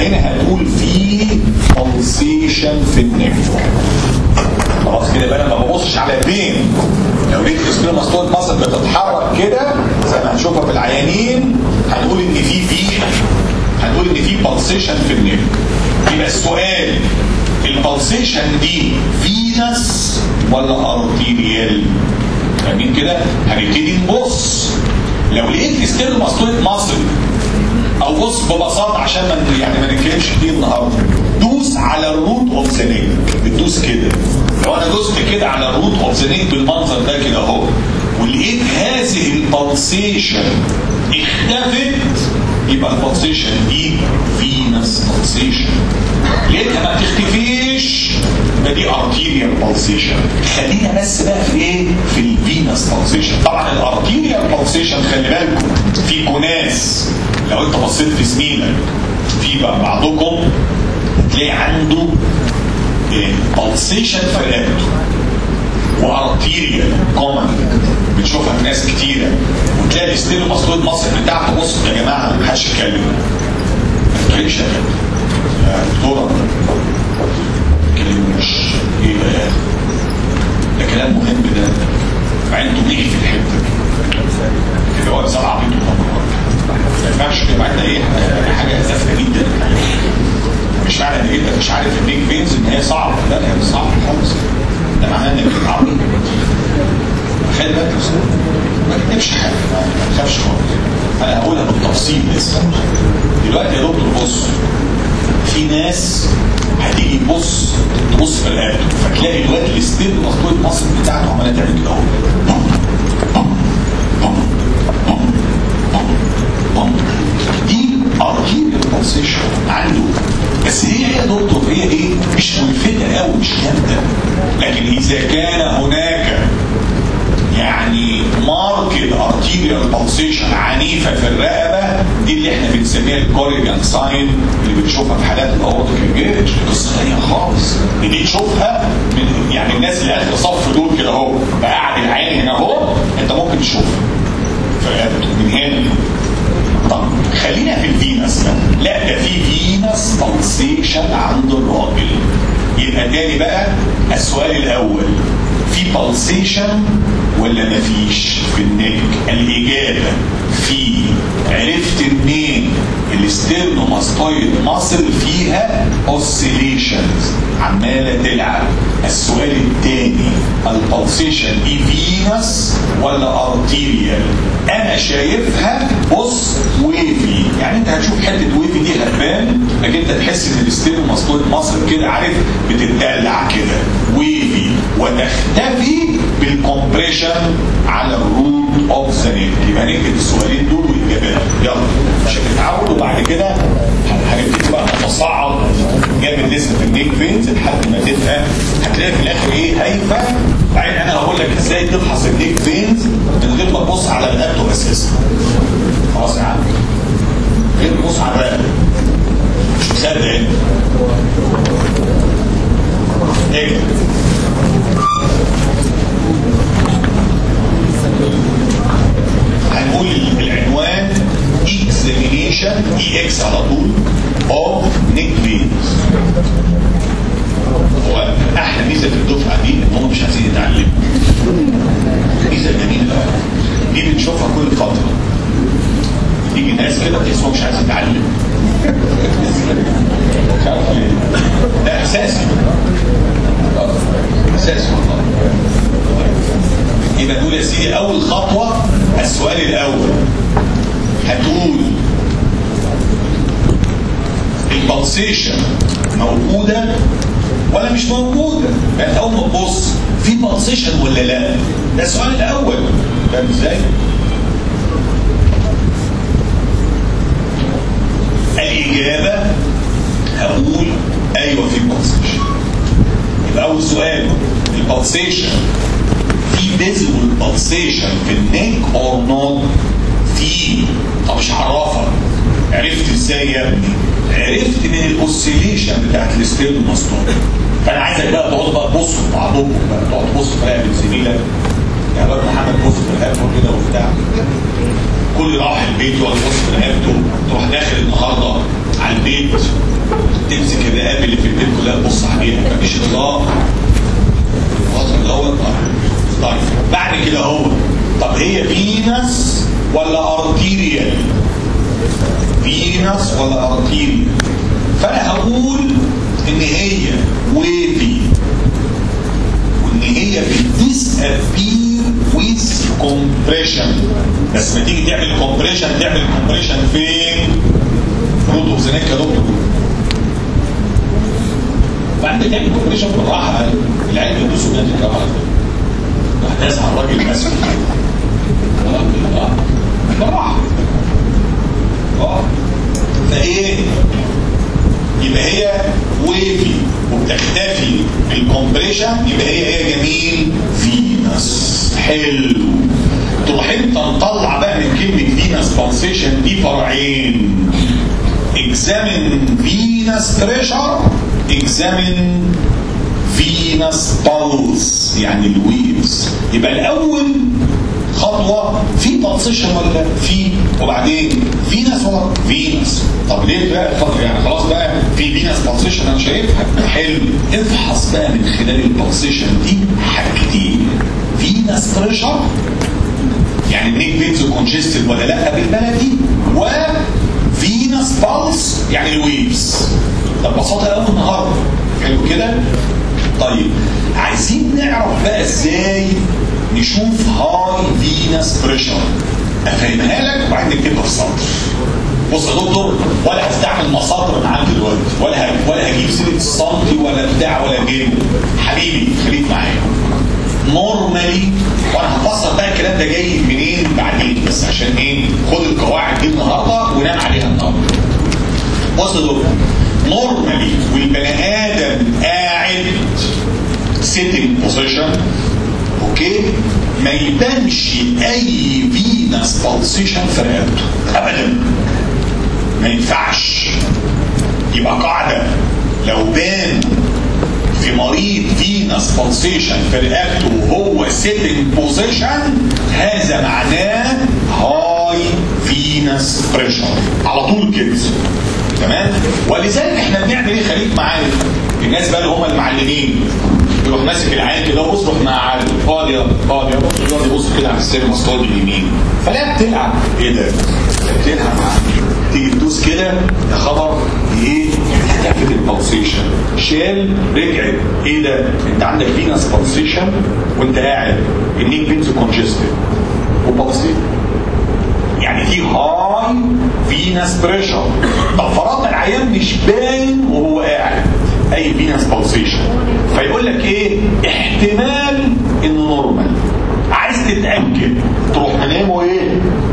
يبقى هنا هتقول في pulsation في النك. خلاص كده يبقى انا ما ببصش على البين. لو لقيت السبلينوماستويد ماسل بتتحرك كده زي ما هنشوفها في العيانين هنقول ان في هنقول ان في pulsation في النك. يبقى السؤال البلسيشن دي فينس ولا ارتيريال؟ فاهمين كده؟ هنبتدي نبص. لو لقيت ستيرنوماستويد ماسل او بص ببساطه عشان ما نتكلمش كتير النهارده، دوس على الروت اوف ذا نيك. بتدوس كده. لو انا دوست كده على الروت اوف ذا نيك بالمنظر ده كده اهو، ولقيت هذه البلسيشن اختفت، يبقى البلسيشن دي فينس بلسيشن. لقيتها ما بتختفيش يبقى دي ارتيريال بلسيشن. خلينا بس بقى في ايه؟ في الفينس بلسيشن. طبعا الارتيريال بلسيشن خلي بالكم في كناس. لو انت بصيت في زميلك في بعضكم تلاقي عنده بلسيشن في رقبته وارتيريال كومن بتشوفها في ناس كتيره، وتلاقي الستيرنوماستويد ماسل بتاعته. بص يا جماعه ما حدش يتكلم، ما تتكلمش يا دكتوره، ما تتكلموش. ايه ده كلام مهم ده، مع انتوا بنيجي في الحته كده هو بصراحه عبيط ما ينفعش كده عندنا ايه حاجه زفه جدا. مش معنى ان انت مش عارف النيك فينز ان هي صعبه، لا هي مش صعبه خالص، ده معناه انك بتتعرض. خلي بالك ما تكتبش حاجه، ما تخافش خالص، انا هقولها بالتفصيل لسه. دلوقتي يا دكتور بص، في ناس هتيجي تبص في رقبته فتلاقي دلوقتي الستيرنوماستويد ماسل بتاعته عماله تعمل كده اهو. دي ارتيريال بلسيشن عنده، بس هي يا دكتور هي ايه؟ مش ملفتة قوي، مش جامدة. لكن اذا كان هناك يعني ماركت ارتيريال بلسيشن عنيفة في الرقبة، دي اللي احنا بنسميها الكوريجان ساين اللي بنشوفها في حالات الاورتيك انجيج. قصة ثانية خالص، دي تشوفها من يعني الناس اللي اخر صف دول كده اهو، بقعد العين هنا اهو، انت ممكن تشوفها في رقبته من هنا. طب خلينا في الفينس. لا ده في فينس بلسيشن عند الراجل. يبقى تاني بقى السؤال الاول، في بلسيشن ولا مفيش في النك؟ الاجابه في. عرفت منين؟ الستيرنوماستويد ماسل فيها اوسيليشنز عماله تلعب. السؤال الثاني، البلسيشن دي فينس ولا ارتيريال؟ انا شايفها بص ويفي، يعني انت هتشوف حته ويفي دي هتبان، لكن انت تحس ان الستيرنوماستويد ماسل كده عارف بتتدلع كده ويفي، وتختفي بالكمبريشن على الروت اوف ذا نيك. يبقى نكتب السؤالين دول والاجابات، يلا مش هتتعودوا بعد كده هنبتدي بقى نتصاعد جامد لسه في النيك فينز لحد ما تبقى هتلاقي في الاخر ايه هايفه. بعدين انا هقول لك ازاي تفحص النيك فينز من غير ما تبص على رقبته اساسا. خلاص يا عم، غير تبص على الرقبه مش مصدق انت. ايه هنقول العنوان examination EX على طول of neck veins. هو احلى ميزه في الدفعه دي ان هم مش عايزين يتعلموا. ميزه جميله دي بنشوفها كل فتره. تيجي ناس كده تحسهم مش عايز يتعلم. ده اساسي اساسي والله. يبقى نقول يا سيدي اول خطوه السؤال الاول، هتقول البلسيشن موجوده ولا مش موجوده؟ يعني اول ما تبص في بلسيشن ولا لا؟ ده السؤال الاول. فاهم ازاي؟ الاجابه هقول ايوه في بلسيشن. يبقى اول سؤال، البلسيشن في visible pulsation في النيك اور نوت؟ في. طب مش عرفك؟ عرفت ازاي يا ابني؟ عرفت من الاوسيليشن بتاعت الستيرنوماستويد. فانا عايزك بقى تقعدوا بقى تبصوا بعضكم بقى، تقعد تبص في رقبه زميلك، يا بقى محمد بص في رقبته كده وبتاع، كل راح البيت يقعد يبص في رقبته، تروح داخل النهارده على البيت تمسك الرقاب اللي في البيت كلها تبص عليها مفيش اطلاق خلاص دوت. طيب بعد كده هو طب هي فينس ولا ارتيريال؟ فينس ولا ارتيريال؟ فانا هقول ان هي ويفي وان هي بتديسابير ويز كومبريشن. بس ما تيجي تعمل كومبريشن تعمل كومبريشن فين؟ روت اوف ذا نيك يا دكتور. بعد تعمل كومبريشن بالراحه العين يدوسوا جامد كده هتسعى الراجل ماسك بالراحه فايه يبقى هي ويفي وبتختفي بالكومبريشن يبقى هي جميل فينس. حلو. تروح انت نطلع بقى من كلمه فينس بالسيشن دي فرعين. اكزامن فينس بريشر اكزامن فينس بالس يعني الويفز. يبقى الاول خطوه في بالسيشن ولا في وبعدين فينس ولا فينس. طب ليه بقى يعني خلاص بقى في فينس بالسيشن انا شايفها حلو. افحص بقى من خلال البالسيشن دي حاجتين. فينس بريشر يعني النيك فينز كونجستد ولا لا بالبلدي وفينس بالس يعني الويفز. ده ببساطه قوي النهارده حلو كده. طيب عايزين نعرف بقى ازاي نشوف هاي فينس بريشر. افهمها لك وبعدين نكتبها في سطر. بص يا دكتور ولا هستعمل مساطر معاك دلوقتي ولا هجيب سيره السنتي ولا بتاع ولا جيم. حبيبي خليك معايا. نورمالي وانا هفسر بقى الكلام ده جاي منين بعدين بس عشان ايه خد القواعد دي النهارده ونام عليها النهارده. بص يا دكتور نورمالي والبني ادم قاعد سيتنج بوزيشن اوكي ما يبانش اي فينس بالسيشن في رقبته ابدا. ما ينفعش. يبقى قاعده لو بان في مريض فينس بالسيشن في رقبته وهو سيتنج بوزيشن هذا معناه هاي فينس بريشر على طول كده. تمام. ولذلك احنا بنعمل ايه خليك معايا. الناس بقى اللي هم المعلمين يروح ماسك العين كده ويصرخ مع عالم اقعد يا بص يقعد يبص كده على السيرماستول اليمين فلا بتلعب ايه ده بتلعب تيجي تدوس كده يا خبر ايه هتعمل البلسيشن شال رجعت ايه ده انت عندك فينس بلسيشن وانت قاعد النيك فينز كونجستد وبلسيشن يعني دي هاي فينس بريشر. طب فرضنا العيان مش باين وهو قاعد اي فينس بالسيشن فيقول لك ايه احتمال انه نورمال. عايز تتاكد تروح منامه ايه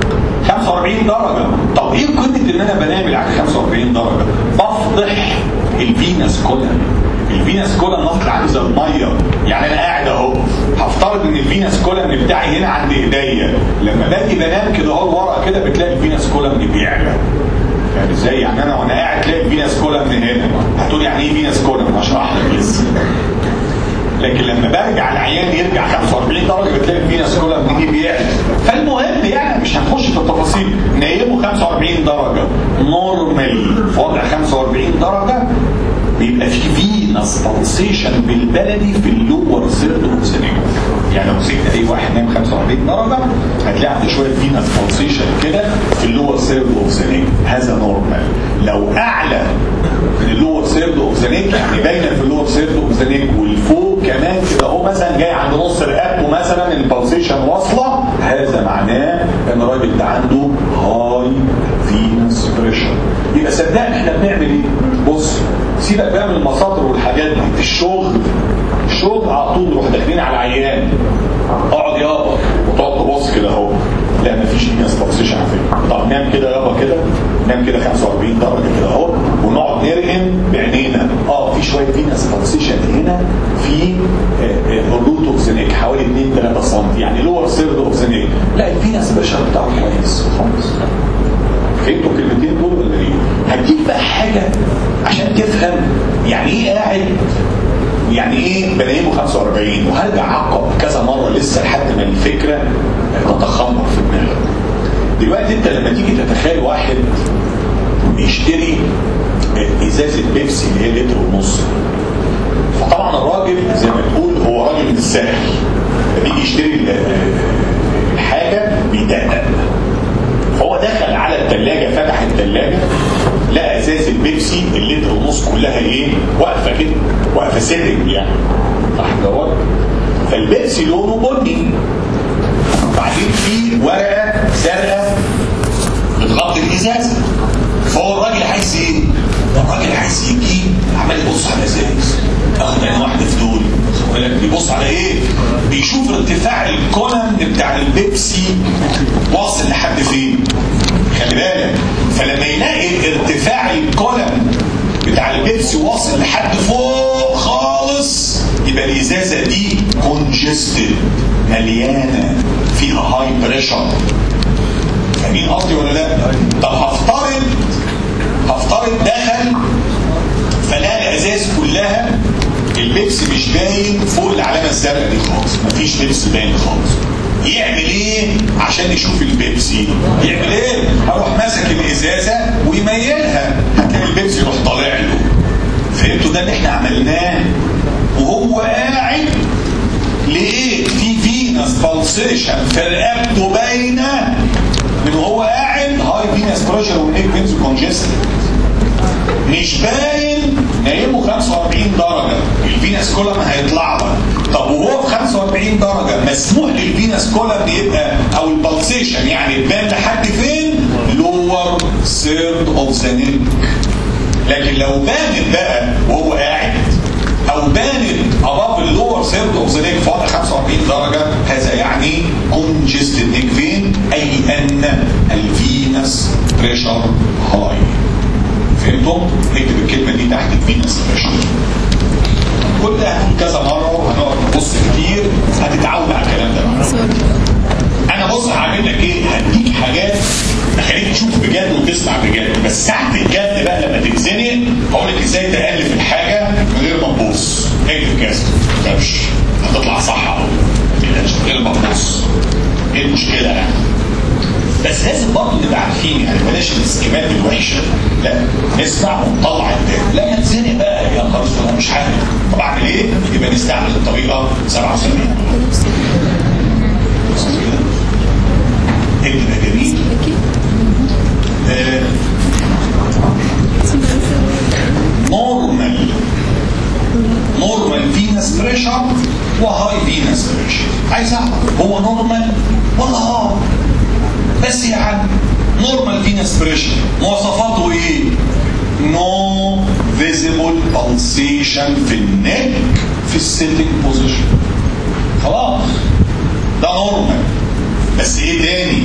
45 درجه. طب ايه قيمه ان انا بنام العين 45 درجه؟ بفضح الفينس كولن. الفينس كولن نطلع عامل زي الميه يعني انا قاعد اهو هفترض ان الفينس كولن بتاعي هنا عند ايديا لما باجي بنام كده اهو ورا كده بتلاقي الفينس كولن بيعلى. يعني ازاي يعني انا وانا قاعد تلاقي الفينس كولن من هنا هتقول يعني ايه فينس كولن هشرح لك لسه. لكن لما برجع العيان يرجع 45 درجه بتلاقي الفينس كولن دي بيعلى. فالمهم يعني مش هنخش في التفاصيل نايمه 45 درجه نورمالي في وضع 45 درجه بيبقى في فينس بالسيشن بالبلدي في اللور سيرد اوف ذا نيك. يعني لو مسكت اي واحد نام 45 درجه هتلاقي عنده شويه فينس بالسيشن كده في اللور سيرد اوف ذا نيك. هذا نورمال. لو اعلى من اللور سيرد اوف ذا نيك يعني باينه في اللور سيرد اوف ذا نيك والفوق كمان كده اهو مثلا جاي عند نص رقبته مثلا البالسيشن واصله هذا معناه ان الراجل ده عنده هاي فينس بريشر. يبقى صدقني احنا بنعمل ايه؟ بص سيبك بقى من المساطر والحاجات دي. الشغل على طول نروح داخلين على العيان اقعد يابا وتقعد تبص كده اهو لا مفيش فينس بالسيشن على فكره. طب نام كده يابا كده نام كده 45 درجه كده اهو ونقعد نرهم بعينينا في شويه فينس بالسيشن هنا في الروت اوف ذا نيك حوالي 2-3 سم يعني لور سيرد اوف ذا نيك. لا الفينس بريشر بتاعه كويس خالص. فهمتوا الكلمتين دول ولا ايه؟ هديك بقى حاجه عشان تفهم يعني ايه قاعد يعني ايه بنامه 45 وهرجع اعقب كذا مره لسه لحد ما الفكره تتخمر في دماغك. دلوقتي انت لما تيجي تتخيل واحد بيشتري ازازه بيبسي اللي هي لتر ونص. فطبعا الراجل زي ما تقول هو راجل من السهل، بيجي يشتري الحاجه بيدقق. فهو دخل على الثلاجه، فتح الثلاجه لقى ازازه بيبسي اللتر ونص كلها ايه؟ واقفه كده، واقفه سيتنج يعني. صح كده؟ فالبيبسي لونه بني، وبعدين في ورقه زرقاء بتغطي الازازه. فهو الراجل عايز ايه؟ الراجل عايز يجيب، عمال يبص على الازاز، اخد انا واحده في دول، بيبص على ايه؟ بيشوف ارتفاع الكولم بتاع البيبسي واصل لحد فين. خلي بالك، فلما يلاقي ارتفاع الكولم بتاع البيبسي واصل لحد فوق خالص، يبقى الازازه دي كونجستد، مليانه، فيها هاي بريشر. فاهمين قصدي ولا لا؟ طب هفترض دخل فلقى الازاز كلها البيبسي مش باين فوق العلامه الزرقاء دي خالص، مفيش بيبسي باين خالص. يعمل ايه عشان يشوف البيبسي؟ يعمل ايه؟ اروح ماسك الازازه ويميلها، هتلاقي البيبسي يروح طالع له. فهمتوا ده اللي احنا عملناه؟ وهو قاعد لقيت في فينس بالسيشن في رقبته باينه من وهو قاعد، هاي فينس بريشر ونيك فينس كونجستد. مش باين، نايمه 45 درجه، الفينس كولم هيطلع لك. طب وهو في 45 درجه مسموح للفينس كولم يبقى او البلسيشن يعني تبان لحد فين؟ لور سيرد اوف ذا نيك. لكن لو بانت بقى وهو قاعد او بانت اباف اللور سيرد اوف ذا نيك فوق 45 درجه، هذا يعني كونجستد نيك فين، اي ان الفينس بريشر هاي. فهمتم؟ اكتب الكلمه دي تحت الفينس بريشر. كل ده كذا مره وهنقعد نبص كتير، هتتعود على الكلام ده بقى. انا بص هعمل لك ايه؟ هديك حاجات تخليك تشوف بجد وتسمع بجد، بس ساعه الجد بقى لما تتزنق هقول لك ازاي تالف الحاجه من غير ما تبص. اكتب كذا ما تخافش، هتطلع صح اهو، من غير ما تبص. ايه المشكله يعني؟ بس لازم برضه نبقى عارفين، يعني بلاش السكيمات الوحشه، لا نسمع ونطلع التاني. لما تزنق بقى يا خلاص انا مش عارف طب اعمل ايه؟ يبقى نستعمل الطريقه 77. اكتب يا جميل. نورمال فينس بريشر وهاي فينس بريشر. عايز اعرف هو نورمال ولا هاي؟ بس يعني نورمال فينس بريشر مواصفاته ايه؟ نو فيزيبل بالسيشن في النك في السيتنج بوزيشن. خلاص ده نورمال. بس ايه تاني؟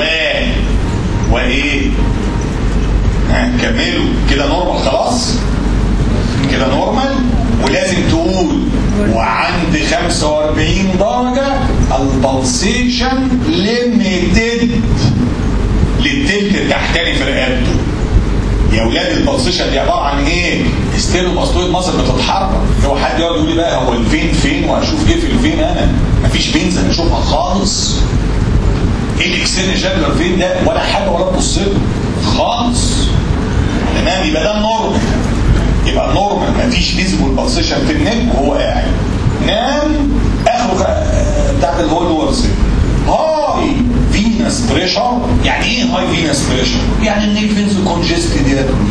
وايه؟ هنكمله كده نورمال. خلاص كده نورمال. ولازم تقول وعند 45 درجة البلسيشن ليميتد للتلت التحتاني في رقبته. يا ولاد البلسيشن دي عبارة عن ايه؟ ستيرو ماسطويد مصر بتتحرك. هو حد يقعد يقول لي بقى هو الفين فين وهشوف ايه في الفين؟ انا مفيش فينز هنشوفها خالص. ايه الاكسترنال جابلر فين ده؟ ولا حاجة ولا تبص له خالص. تمام؟ يبقى ده النورمال. يبقى نورمال مفيش فيزيبل بالسيشن في النك وهو قاعد نام اخره بتاعت اللي هو اللور سيل. هاي فينس بريشر. يعني ايه هاي فينس بريشر؟ يعني النيك فينز كونجستد يا ابني.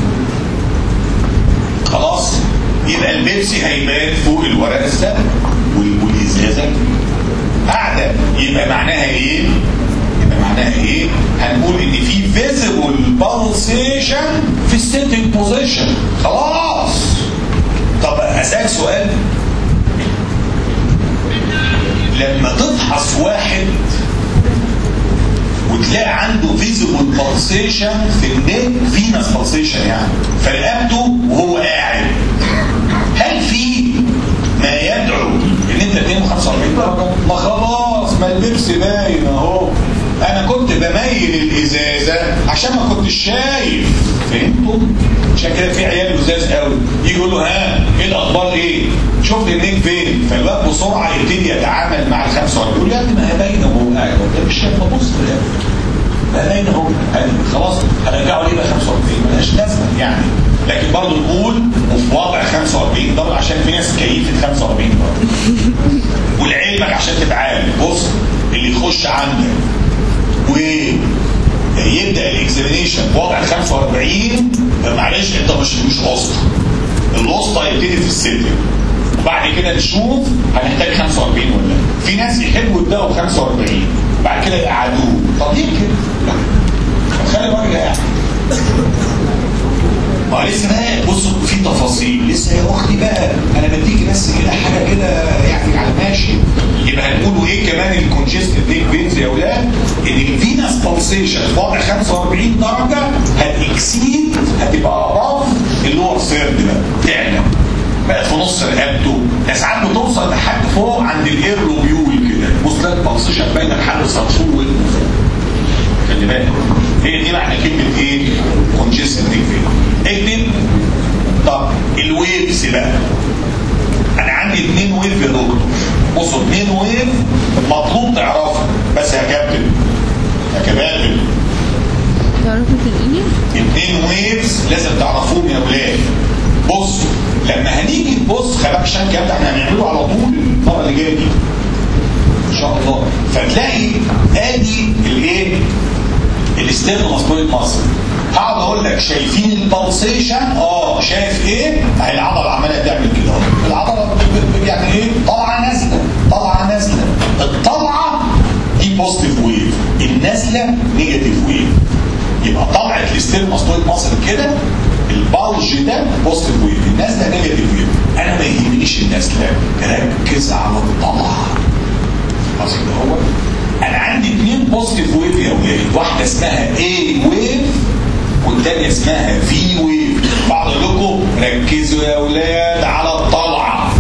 خلاص يبقى البيبسي هيبان فوق الورقه السابقه والازازه قاعده. يبقى معناها ايه؟ هنقول ان في فيزيبل بالسيشن في السيتنج بوزيشن. خلاص. طب اسالك سؤال، لما تفحص واحد وتلاقي عنده فيزيبل بالسيشن في النك، فينس بالسيشن يعني في رقبته وهو قاعد، هل في ما يدعو ان انت تنام 45 درجه؟ ما خلاص، ما البيبسي باين اهو. انا كنت بميل الازازه عشان ما كنتش شايف. فهمتوا؟ عشان كده في عيال لزاز قوي يجي يقول له ها ايه الاخبار ايه؟ شفت النيك فين؟ فالواد بسرعه يبتدي يتعامل مع ال 45. يقول يا ابني ما هي باينه وهو قاعد، انت مش شايف؟ ببص ما باينه اهو. خلاص هنرجعوا ليه بقى 45؟ ملهاش لازمه. لكن برضه نقول وفي وضع 45 درجه عشان في ناس كيفت 45 درجه. ولعلمك عشان تتعامل بص اللي يخش عندك ويبدا الاكزامينيشن بوضع 45 معلش انت مش وسط. الوسطى يبتدي في السلم وبعد كده نشوف هنحتاج 45 ولا لا. في ناس يحبوا يبداوا 45 بعد كده يقعدوه. طب ليه كده؟ خلي الراجل قاعد. ما لسه بقى بصوا في تفاصيل لسه يا اختي بقى انا بديكي بس كده حاجه كده يعني على ماشي. يبقى هنقولوا ايه كمان الكونجستد نيك فينز يا اولاد ان الفينس بالسيشن في وضع 45 درجه هتكسيد هتبقى اباف اللور سيرد بقى تعلى بقت في نص رقبته. ده ساعات بتوصل لحد فوق عند الاير لوبيول كده وصلت بالسيشن باينه لحد صرصور ودنه. خلي بالك هي دي معنى كلمه ايه؟ كونجستد نيك فينز. اكتب. طب الويفز بقى انا عندي 2 ويف يا دكتور. بصوا 2 ويف مطلوب تعرفها بس يا كابتن يا كباتن تعرفوا تلاقيني 2 ويفز لازم تعرفوهم يا ولاد. بصوا لما هنيجي نبص خباك عشان كده احنا هنعمله على طول المره اللي جايه دي ان شاء الله. فتلاقي ادي الايه الاستيرنوماسكويد ماسل. هقعد اقول لك شايفين البلسيشن؟ شايف ايه؟ اهي العضله عماله تعمل كده. العضله يعني ايه؟ طالعه نازله طالعه نازله. الطلعه دي بوزيتيف ويف، النازله نيجاتيف ويف. يبقى طلعت الاستيرنوماسكويد ماسل كده البلج ده بوزيتيف ويف، النازله نيجاتيف ويف. انا ما يهمنيش النازله، ركز على الطلعه. خلاص كده هو انا عندي 2 بوزيتيف ويف يا ولاد، واحده اسمها A ويف والثانيه اسمها في ويف. بعض لكم ركزوا يا ولاد على الطلعه.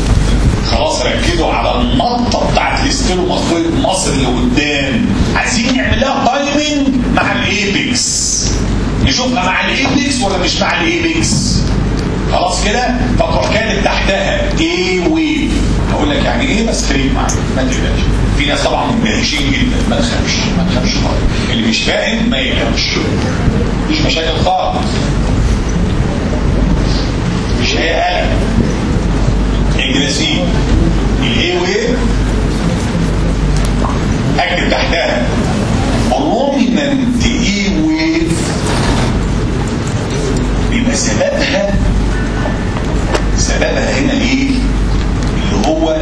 خلاص ركزوا على النطه بتاعت الاستيرنوماسكويد ماسل اللي قدام. عايزين نعمل لها تايمنج مع الايبكس. نشوفها مع الايبكس ولا مش مع الايبكس. خلاص كده فتروح كاتب تحتها A ويف. هقول لك يعني ايه بس خليك معايا ما تقلقش. في ناس طبعا مندهشين جدا ما تخافش ما تخافش خالص. اللي مش فاهم ما يقلقش مش مشاكل خالص مش هي قلق. انجلسين الاي ويف اكتب تحتها بروميننت اي ويف بيبقى سببها هنا ايه اللي هو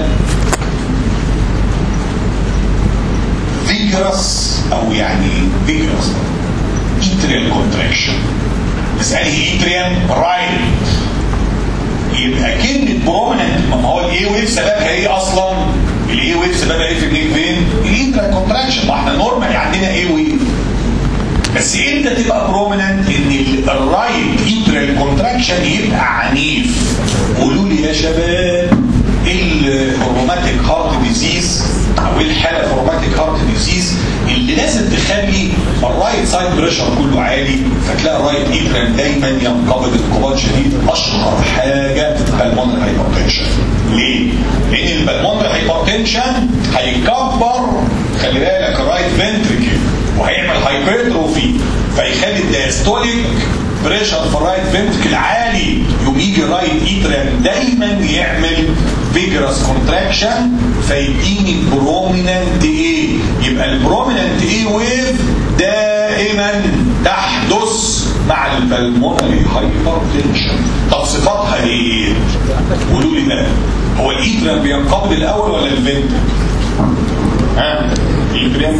فيجرس او يعني فيجرس ايتريال كونتراكشن. اسألي ايتريال رايت. يبقى كلمة بروميننت ما هو الاي ويف سببها ايه اصلا؟ الاي ويف سببها ايه في النيك فين؟ الايتريال كونتراكشن. ما احنا نورمال عندنا اي ويف بس امتى تبقى بروميننت؟ ان الرايت ايتريال كونتراكشن يبقى عنيف. قولوا لي يا شباب الروماتيك هارت ديزيز او الحاله الروماتيك هارت ديزيز اللي لازم تخلي الرايت سايد بريشر كله عالي فتلاقي الرايت ايتريال دايما ينقبض انقباض شديد. اشهر حاجه بالمونري هايبرتنشن. ليه؟ لان البالمونري هايبرتنشن هيكبر خلي بالك الرايت فنتريكل وهيعمل هايبرتروفي فيخلي الدايستوليك بريشر في الرايت فنتريكل عالي. يقوم يجي الرايت ايتريال دايما يعمل فيجرس كونتراكشن فيديني بروميننت ايه. يبقى البروميننت ايه ويف دائما تحدث مع البلمونري هايبرتنشن. طب صفاتها ايه؟ قولوا لي ده هو الايتريال بينقبض الاول ولا الفنتريكل؟ الايتريال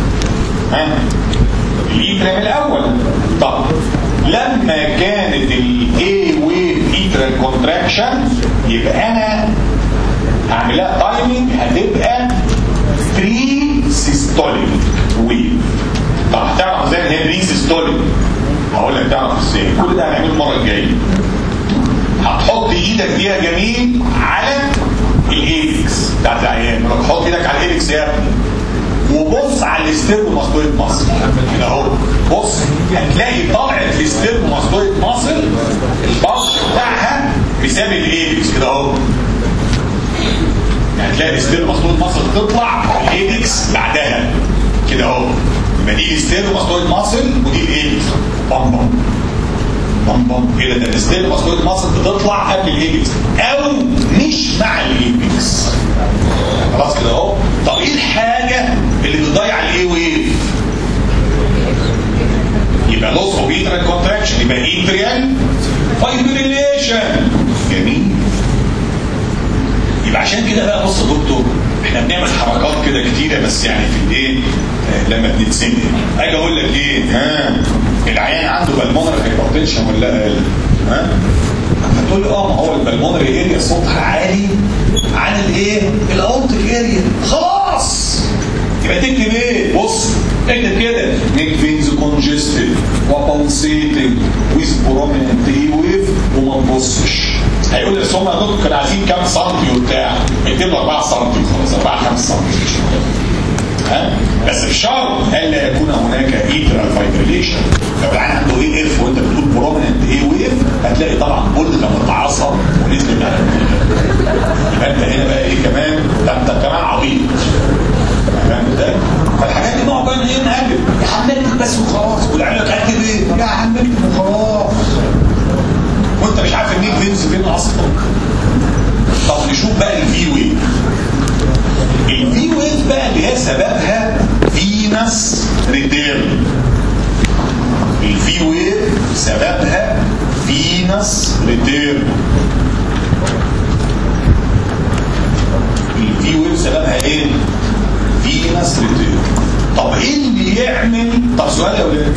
الايتريال الاول. طب لما كانت الاي ويف ايتريال كونتراكشن يبقى انا هعملها تايمنج هتبقى 3 سيستوليك ويف. طب هتعرف ازاي ان هي 3 سيستوليك؟ هقول لك تعرف ازاي. كل ده هنعمله المره الجايه. هتحط ايدك دي يا جميل على الايبكس بتاعت العيان. حط ايدك على الايبكس يا ابني وبص على الاستيرنوماسكويد ماسل كده اهو. بص هتلاقي طلعت الاستيرنوماسكويد ماسل الباص بتاعها بيساوي الايبكس كده اهو. هتلاقي الاستيرنوماسكويد ماسل تطلع الايبكس بعدها كده اهو. يبقى دي الاستيرنوماسكويد ماسل ودي الايبكس بام ايه ده الستيل ماسكوليت ماسل بتطلع قبل الايبكس او مش مع الايبكس. خلاص كده اهو. طب ايه الحاجه اللي بتضيع الاي ويف؟ يبقى لوس اوف ايتريال كونتراكشن، يبقى ايتريال فايبريليشن. جميل. يبقى عشان كده بقى بص يا دكتور احنا بنعمل حركات كده كتيره بس يعني في الايه لما بنتسمع اجي اقول لك ايه العيان عنده بالمونري هايبرتنشن ولا لا؟ هتقول لي ما هو البالمونري اريا صوتها عالي عن الايه الاورتيك اريا. خلاص يبقى تكتب ايه؟ بص اكتب كده نيك فينز كونجستد وبالسيتنج ويز بروميننت اي ويف وما تبصش. هيقول لي هم يا دكتور كانوا عايزين كام سنتي وبتاع، اكتب له 4 سنتي خلاص 4 5 سنتي. بس بشرط الا يكون هناك ايترال فايبريليشن. لو العين عنده ايه اف وانت بتقول بروميننت اي ويف هتلاقي طبعا بولد متعصب ونزل على يبقى انت هنا بقى ايه كمان؟ انت كمان عبيط. فاهم ازاي؟ فالحاجات دي نوع بقى ايه نقلب يا حملت بس وخلاص. والعيال اكتب ايه؟ يا حملت وخلاص. وانت مش عارف النيك فينز فين اصلا. طب نشوف بقى الفي ويف. الفي ويف بقى اللي هي سببها فينس ريتيرن. الفي ويف سببها فينس ريتيرن. الفي ويف سببها ايه؟ فينس ريتيرن. طب ايه اللي يعمل؟ طب سؤال يا ولاد،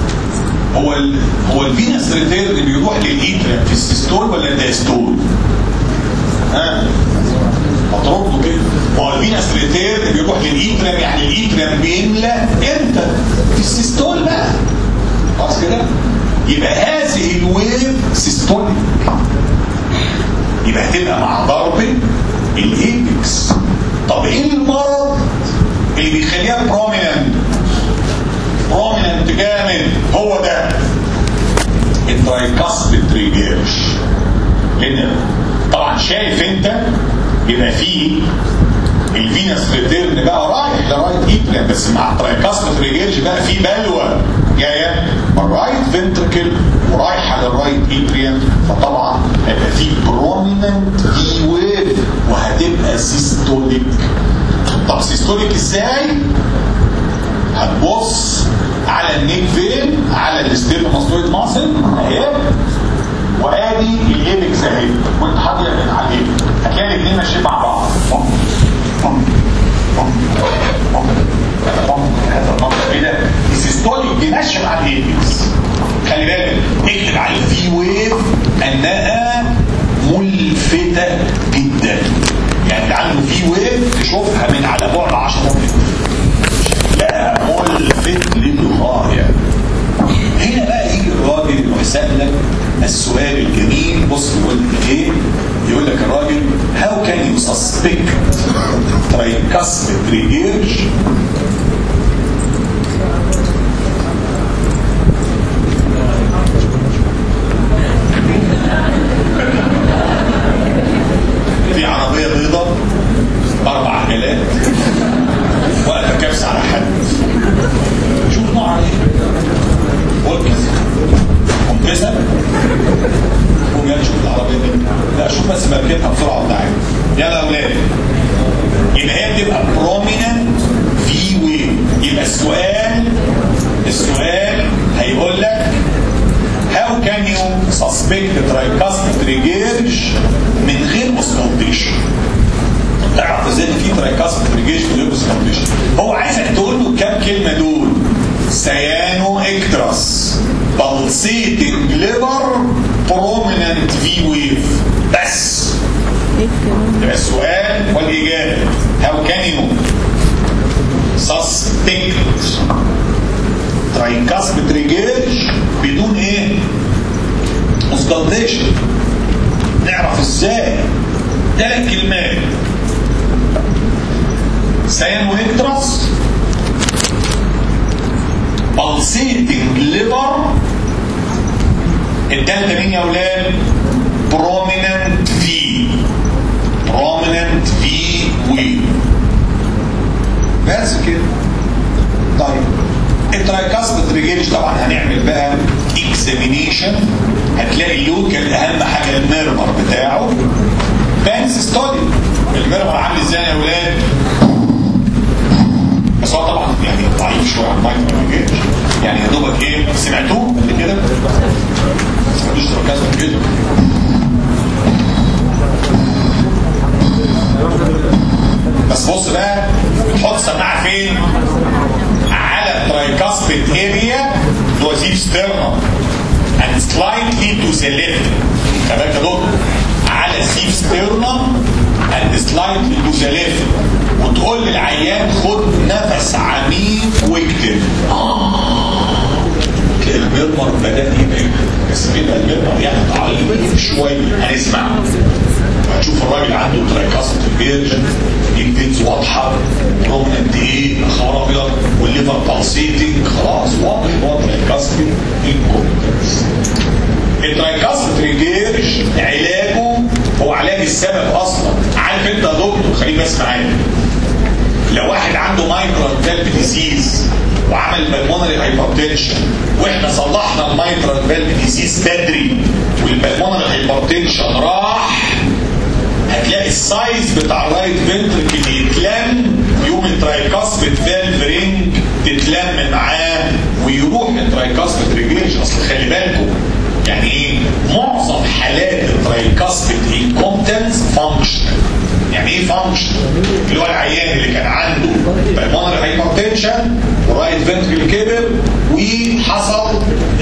هو الفينس ريتيرن اللي بيروح للإيتريم في السيستول ولا الدايستول؟ هتردوا كده. هو الفينس ريتيرن بيروح للإيتريم، يعني الإيتريم بيملى امتى؟ في السيستول بقى. خلاص كده؟ يبقى هذه الويف سيستوليك. يبقى هتبقى مع ضرب الايبكس. طب ايه المرض اللي بيخليها بروميننت جامد؟ هو ده الترايكاسبيد ريجيرش. لان طبعا شايف انت يبقى فيه الفينس ريتيرن بقى رايح لرايت ايتريم، بس مع الترايكاسبيد ريجيرش بقى فيه بلوه جايه من الرايت فنتركل ورايحه للرايت ايتريم، فطبعا هيبقى فيه بروميننت في ويف وهتبقى سيستوليك. طب سيستوليك ازاي؟ هتبص على النيك فين، على الستيرنوماستويد ماسل اهي، وادي الايبكس اهي، وانت حاطط ايدك على الايبكس هتلاقي الاثنين ماشيين مع بعض. هذا المنطق كده السيستوليك دي ماشيه مع الايبكس. خلي بالك اكتب على الفي ويف انها ملفته جدا. يعني اللي عنده في ويف تشوفها من على بعد 10 متر شكلها ملفت للغايه. هنا بقى يجي الراجل ويسألك السؤال الجميل. بص يقول لك ايه؟ يقول لك الراجل how can you suspect tricuspid regurg في عربية بيضة 4 عجلات واقفة كبسة على حد. شوف نوع ايه؟ كذا قوم يلا شوف العربيه دي. لا شوف بس مركبها بسرعه بتاعتها. يلا يا اولاد. يبقى هي بتبقى بروميننت في ويف. يبقى السؤال هيقول لك how can you suspect tricuspid regurg من غير auscultation. تعرف ازاي في tricuspid regurg من غير auscultation؟ هو عايزك تقول له كام كلمه دول. سيانو اكترس pulsating liver prominent V wave بس. يبقى السؤال والإجابة how can you suspect tricuspid regurg بدون ايه؟ auscultation. نعرف ازاي؟ 3 كلمات. سيانو اكترس pulsating liver. الدالة مين يا اولاد؟ prominent V wave. بس كده. طيب الترايكاسبيد ريجيرج طبعا هنعمل بقى examination هتلاقي اللوكال اهم حاجه الميرمر بتاعه بانس ستودي. الميرمر عامل ازاي يا اولاد؟ بس هو طبعا يعني ضعيف شويه على المايكرو يعني يا دوبك ايه سمعتوه قبل كده؟ ما سمعتوش تركزوا كده. بس بص بقى بتحط السماعه فين؟ على الترايكاسبيد اريا اللي هو زيف ستيرنم and slightly to the left. خلي بالك يا دكتور على زيف ستيرنم and slightly to the left وتقول للعيان خد نفس عميق واكتب. تلاقي الميرمر بدأ يبقى بس بيبقى الميرمر يعني ضعيف شويه. هنسمع هتشوف الراجل عنده ترايكاسبيد بيرج الفينز واضحه رغم قد ايه خبر ابيض والليفر بالسيتنج خلاص واضح هو ترايكاسبيد انكومبتنس. الترايكاسبيد ريجيرج علاجه هو علاج السبب اصلا. عارف انت يا دكتور خليك بس معايا لو واحد عنده مايكرال فالف ديزيز وعمل بالمونري هايبرتنشن واحنا صلحنا المايكرال فالف ديزيز بدري والبالمونري هايبرتنشن راح هتلاقي السايز بتاع الرايت فنتركل يتلم يوم الترايكاسبيد فالف رينج تتلم معاه ويروح الترايكاسبيد ريجيرج. اصل خلي بالكم يعني ايه معظم حالات الترايكاسبيد انكومبتنس فانكشنال. يعني ايه فانكشنال؟ اللي هو العيان اللي كان عنده بالمونري هايبرتنشن والرايت فنتركل كبر وحصل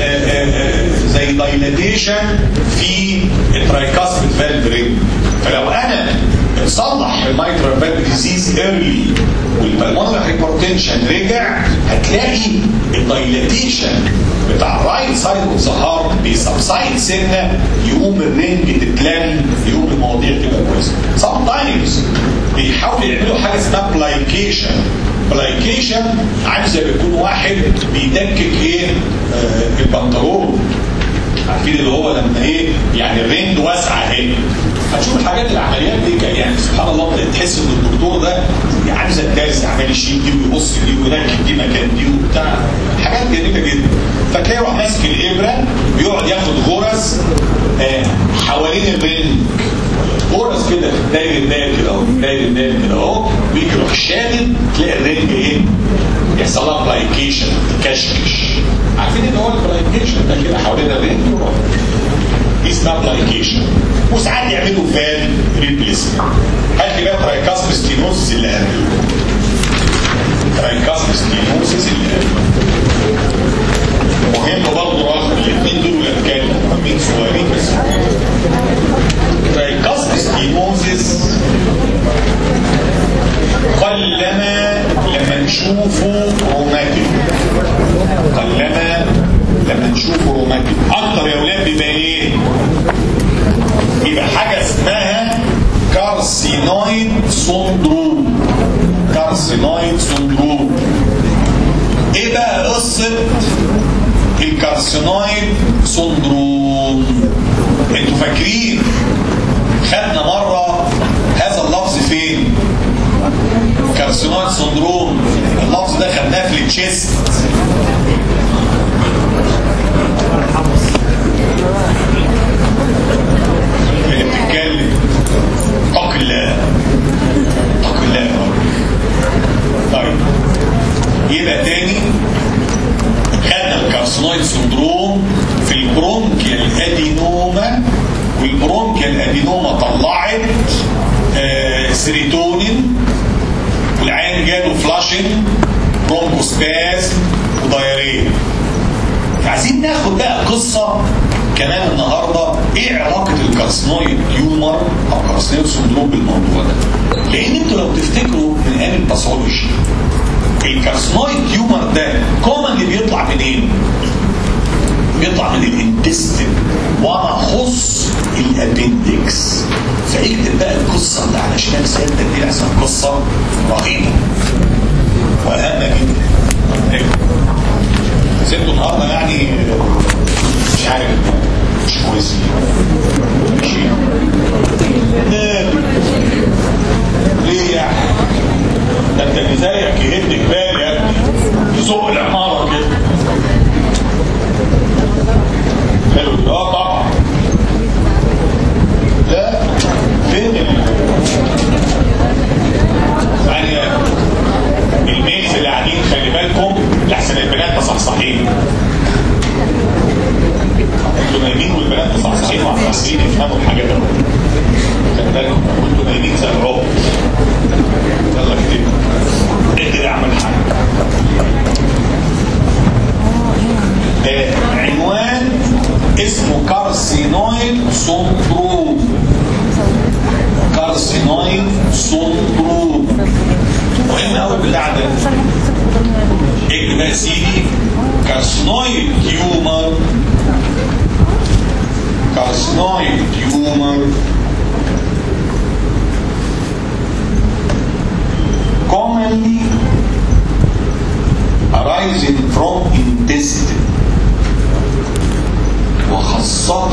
زي دايلاتيشن في الترايكاسبيد فالف رينج. فلو انا صلح المايكرو فالف ديزيز ايرلي والبالمونري هايبرتنشن رجع هتلاقي الدايلاتيشن بتاع الرايت سايد اوف ذا هارت بيسبسايد سنه يقوم الرينج تتلم يقوم المواضيع تبقى كويسه. سام تايمز بيحاولوا يعملوا حاجه اسمها بلايكيشن. بلايكيشن عامل زي بيكون واحد بيدكك ايه البنطلون. عارفين اللي هو لما ايه يعني الرينج واسعه اهي. هتشوف الحاجات العمليات دي يعني سبحان الله تحس ان الدكتور ده عامل زي الدارس عمال يشيل دي ويبص دي ويركب دي مكان دي وبتاع حاجات جميله جدا. فتلاقيه يروح ماسك الابره بيقعد ياخد غرز حوالين الرينج غرز كده داير كده اهو داير كده اهو ويجي يروح شادد تلاقي الرينج ايه يحصل لها بلايكيشن تكشكش. عارفين ان هو البلايكيشن ده كده حوالين الرينج دي اسمها بلايكيشن. وساعات يعملوا فال ريبليسمنت. هات لي بقى ترايكاسبيد ستينوزس اللي قبله. ترايكاسبيد ستينوزس اللي قبله مهم برضه رغم الاثنين دول ولا اتكلم مهمين صغيرين بس. ترايكاسبيد ستينوزس قلما لما نشوفه روماتيك. قلما لما نشوفه روماتيك اكتر يا اولاد بيبقى ايه؟ يبقى حاجه اسمها كارسينويد سندروم. كارسينويد سندروم. ايه بقى قصه الكارسينويد سندروم؟ انتوا فاكرين خدنا مره هذا اللفظ فين؟ كارسينويد سندروم. اللفظ ده خدناه في التشيست. اللي بتتكلم اتق الله اتق الله يا رب. طيب يبقى تاني خدنا الكارسينويد سندروم في البرونكيال ادينوما. والبرونكيال ادينوما طلعت سيروتونين والعين جاله فلاشنج برونكوسباز ودايريه. عايزين ناخد بقى قصه كمان النهارده ايه علاقه الكارسينويد تيومر او كارسينويد سندروم بالموضوع ده. لان انتوا لو تفتكروا من ايام الباثولوجي الكارسينويد تيومر ده كومنلي بيطلع منين؟ بيطلع من الانتستين وما خص الابندكس. فاكتب بقى القصه اللي على شمال سيادتك دي احسن قصه رهيبه وهامه جدا. سيبته النهارده يعني مش عارف مش كويسين ماشي ليه يعني؟ ده انت اللي زيك يهد جبال يا ابني تزق العماره كده. حلو طبعا انتوا نايمين والبنات مصحصحين وعمالين يفهموا الحاجات دي. خلي بالكم كنتوا نايمين زي العبط. يلا كده اقدر اعمل حاجه. عنوان اسمه كارسينويد سندروم. كارسينويد سندروم مهم قوي البتاع ده. اكتب يا سيدي كارسينويد تيومر. كارسينويد تيومر commonly arising from intestine وخاصة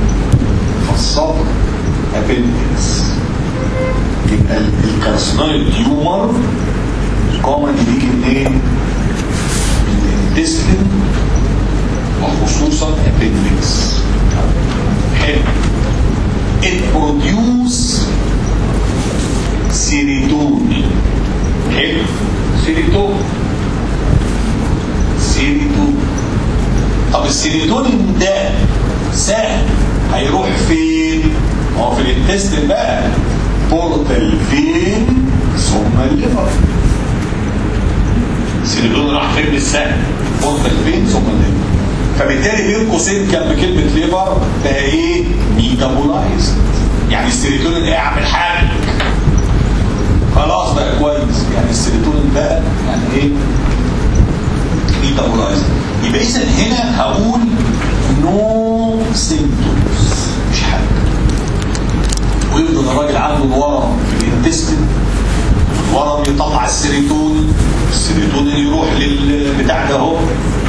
appendix. يبقى الكارسينويد تيومر commonly بيجي منين؟ من الانتستين وخصوصا appendix. حلو. it produce سيريتونين. حلو. سيريتونين. طب السيريتونين ده سهل هيروح فين؟ هو في الانتستين بقى. بورتال فين ثم الليفر. السيريتونين راح فين بالسهل؟ بورتال فين ثم الليفر. فبالتالي بين قوسين كان بكلمه ليفر ده ايه؟ ميتابولايزد. يعني السيريتونين ايه؟ عامل حاجه خلاص بقى كويس. يعني السيريتونين بقى يعني ايه؟ ميتابولايزد. يبقى اذا هنا هقول نو سيمبتومز مش حاجه. ويفضل الراجل عنده الورم في الانتستين. الورم يطلع السيريتونين. السيريتونين يروح للبتاع ده اهو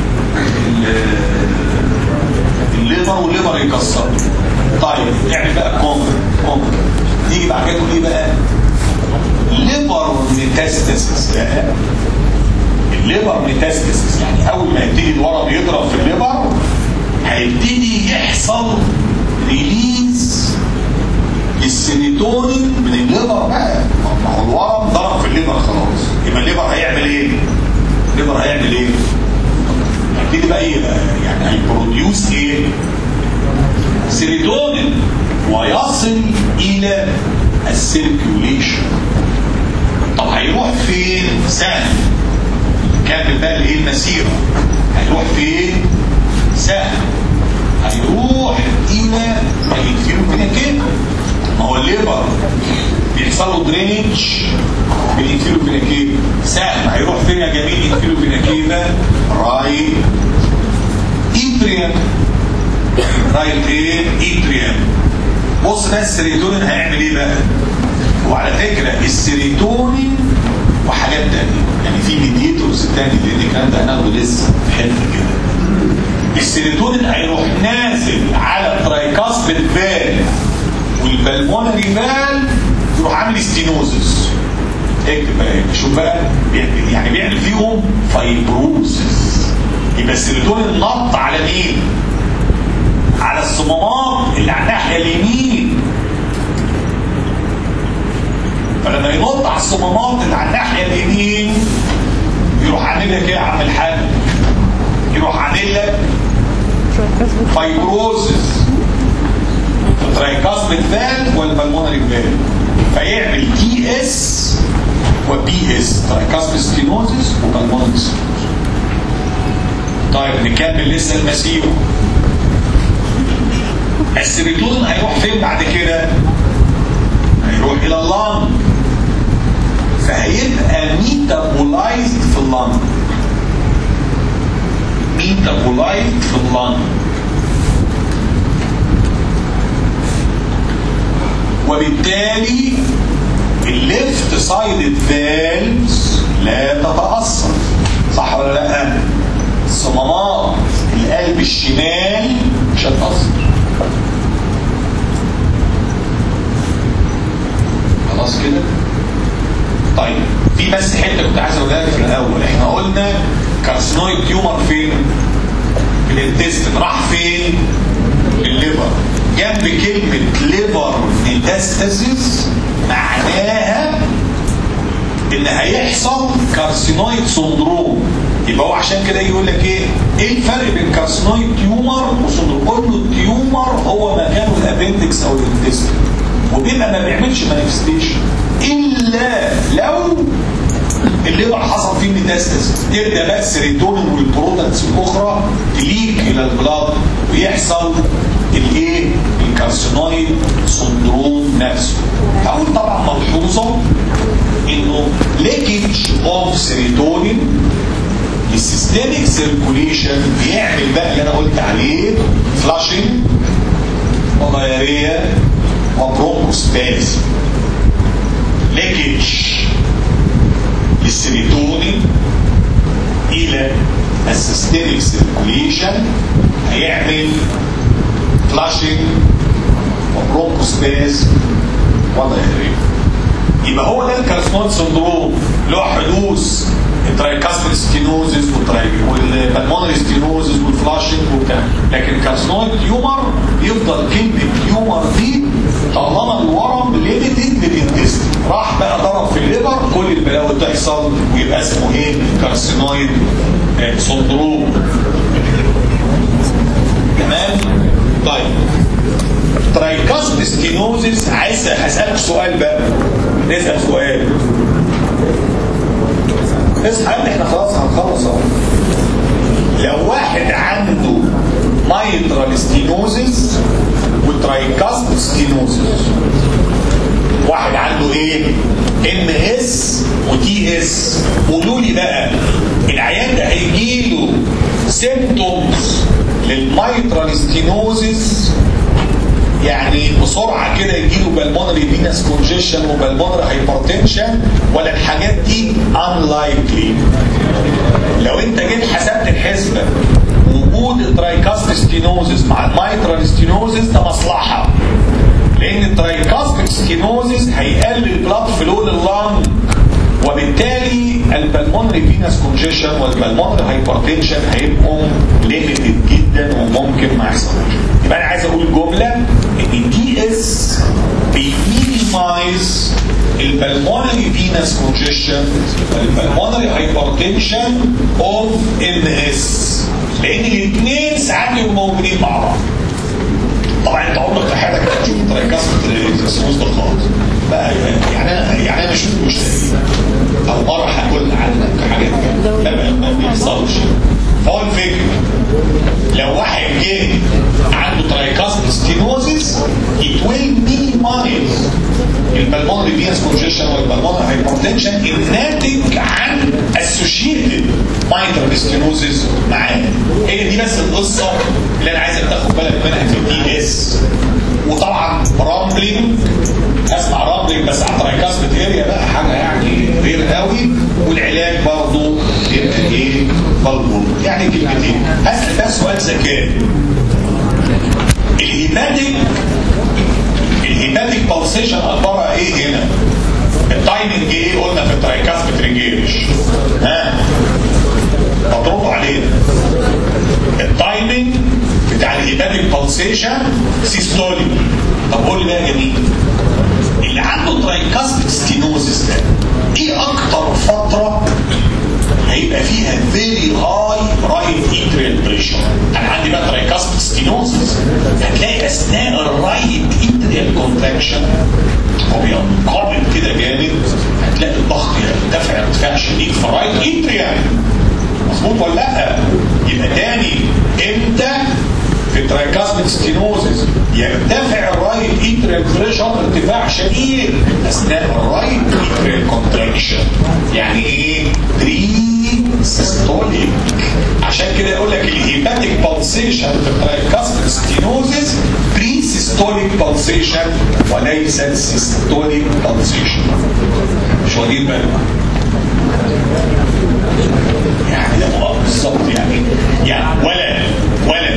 الليفر والليفر يكسر. طيب نعمل بقى كومن نيجي بعد كده تقول ايه بقى؟ ليفر ميتاستاسيس. الليفر ميتاستاسيس يعني اول ما يبتدي الورم يضرب في الليفر هيبتدي يحصل ريليز السيريتونين من الليفر بقى. ما هو الورم ضرب في الليفر خلاص. يبقى الليفر هيعمل ايه؟ الليفر هيعمل ايه؟ هيبتدي بقى يعني هيبروديوس ايه؟ سيريتونين ويصل الى السيركيوليشن. طب هيروح فين؟ سهل. كمل بقى الايه المسيره. هيروح فين؟ سهل. هيروح الى الانفيروفينيكيفا. ما هو الليفر بيحصل له درينج بالانفيروفينيكيفا. سهل. هيروح فين يا جميل الانفيروفينيكيفا؟ رايت اتريم. رايت ايه؟ اتريم. بص بقى السيريتونين هيعمل ايه بقى؟ وعلى فكره السيريتونين وحاجات تانية يعني في ميديتورز تاني لان الكلام ده هناخده لسه في حته كده. السيريتونين هيروح نازل على الترايكاسبيد فال والبلمونري فال يروح عامل ستينوزس. اكتب بقى شوف بقى يعني بيعمل فيهم فايبروسس. يبقى السيريتونين نط على مين؟ على الصمامات اللي على الناحيه اليمين. فلما ينط على الصمامات اللي على الناحيه اليمين يروح عامل لك ايه يا عم الحاج؟ يروح عامل لك فايبروسس الترايكاسبيد فال والبلمونري فال. فيعمل دي اس وبي اس ترايكاسبيد ستينوزس وبلمونري ستينوزس. طيب نكمل لسه المسيره. السيريتونين هيروح فين بعد كده؟ هيروح الى اللنج. فهيبقى ميتابولايزد في اللنج. ميتابولايزد في اللنج. وبالتالي الليفت سايدد فالفز لا تتأثر. صح ولا لا؟ صمامات القلب الشمال مش هتأثر. خلاص كده؟ طيب في بس حته كنت عايز اقولها لك في الاول. احنا قلنا كارسينويد تيومر فين؟ في الانتستين. راح فين؟ الليفر. جنب كلمه ليفر ميتاستاسيس معناها ان هيحصل كارسينويد سندروم. يبقى هو عشان كده يقول لك ايه الفرق بين كارسينويد تيومر وسندروم؟ قول له مانيفستيشن الا لو الليبر حصل فيه ميتاستاسيس، تبدا بقى السيروتونين والبروتينز الاخرى تليك الى البلاد ويحصل الايه؟ الكارسينويد سندروم نفسه. هقول طبعا ملحوظه انه ليكج اوف سيروتونين السيستميك سيركوليشن بيعمل بقى اللي انا قلت عليه فلاشنج ودايريا وبرونكوسبازم. ليكج السيروتونين الى السيستميك سيركوليشن هيعمل فلاشنج وبرونكوسبازم ودايريا. يبقى هو ده الكارسينويد سندروم اللي هو حدوث الترايكاسبيد ستينوزيس والبلمونري ستينوزيس والفلاشنج وبتاع. لكن كارسينويد تيومر يفضل كلمه تيومر دي طالما الورم ليميتد للانتستين، راح بقى ضرب في الليبر كل البلاوي تحصل ويبقى اسمه ايه؟ كارسينويد سندروم. تمام؟ طيب ترايكاسبيد ستينوزيس هسألك سؤال بقى، نسأل سؤال. اصحى احنا خلاص هنخلص اهو. لو واحد عنده مايترال ستينوزيس وترايكاسبيد ستينوزيس، واحد عنده ايه؟ ام اس وتي اس، قولوا لي بقى العيان ده هيجيله سيمبتومز للمايترال ستينوزيس، يعني بسرعه كده يجيله بالمونري فينس كونجيشن وبالمونري هايبرتنشن، ولا الحاجات دي unlikely؟ لو انت جيت حسبت الحسبه وجود الترايكاسبيد ستينوزيس مع المايترال ستينوزيس ده مصلحه، لان الترايكاسبيد ستينوزيس هيقلل بلاد فلو لللنج، وبالتالي البلمونري فينس كونجيشن والبلمونري هايبرتنشن هيبقوا ليميتد جدا وممكن ما يحصلش. يبقى انا عايز اقول جمله ان دي اس بيمينيمايز البلمونري فينس كونجيشن والبلمونري هايبرتنشن اوف ام اس، لان الاثنين ساعات يبقوا موجودين مع بعض. طبعا انت عمرك في حياتك هتشوف ترايكاسبيد ستينوزيس ده خالص بقى، يعني انا شفت مش او مره هقول عنك حاجات ما بيحصلش. فهو الفكره لو واحد جه عنده ترايكاسبيد ستينوزيس it will minimize البلمونري فينس كونجيشن والبلمونري هايبرتنشن الناتج عن associated mitral stenosis معاه. هي دي بس القصه اللي انا عايزك تاخد بالك منها في الدي اس. وطبعا رامبلينج، اسمع رامبلينج بس على ترايكاسبيد اريا بقى حاجه يعني غير قوي، والعلاج برضه يبقى ايه؟ برضه يعني كلمتين. هسأل ده سؤال ذكاء. الهيباتيك بالسيشن اخبارها ايه هنا؟ التايمنج ايه؟ قلنا في الترايكاسبيد ريجيرش. ها؟ هتردوا علينا. التايمنج بتاع الهيباتيك بالسيشن سيستوليك. طب قول لي بقى يا جميل، اللي عنده ترايكاسبيد ستينوزيس ده ايه اكتر فتره هيبقى فيها فيري هاي رايت اتريال بريشر؟ انا عندي بقى ترايكاسبيد ستينوزيس، هتلاقي اثناء الرايت اتريال كونتراكشن هو بينقبض كده جامد، هتلاقي الضغط يرتفع ارتفاع شديد في الرايت اتريال. مظبوط ولا لا؟ يبقى تاني امتى في ترايكاسبيد ستينوزيس يرتفع الرايت اتريال بريشر ارتفاع شديد اثناء الرايت اتريال كونتراكشن، يعني ايه؟ بري سيستوليك. عشان كده يقول لك الهيباتيك بالسيشن في الترايكاسبيد ستينوزيس بري سيستوليك بالسيشن وليس سيستوليك بالسيشن. مش واخدين بالك؟ يعني ده بالظبط يعني ولا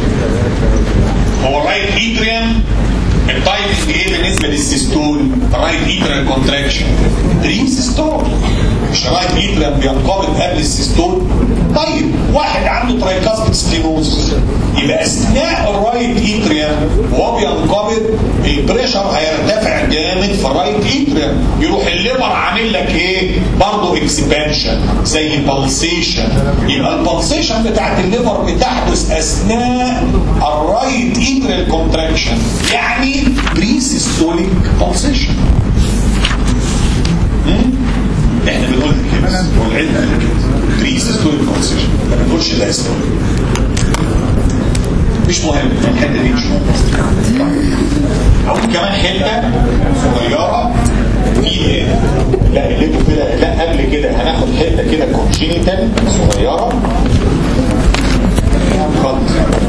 هو الرايت اتريم التايمنج ايه بالنسبه للسيستول؟ الرايت اتريم كونتراكشن دريم سيستول، مش الرايت اتريم بينقبض قبل السيستول. طيب واحد عنده ترايكاسبيد ستينوزيس يبقى اثناء الرايت اتريم وهو بينقبض البريشر هيرتفع جامد في الرايت اتريم، يروح الليبر عامل لك ايه؟ برضه اكسبانشن زي بالسيشن. يبقى البالسيشن بتاعت الليبر بتحدث يحدث اثناء الرايت اتريال كونتراكشن، يعني بريسيستوليك بالسيشن. احنا بنقول كده والعلم قال كده بريسيستوليك بالسيشن، ما بنقولش دايستوليك. مش مهم الحته دي، مش مهم. او كمان حته صغيره في لا اللي انتوا كده، لا قبل كده هناخد حته كده كونجينيتال صغيره خالص.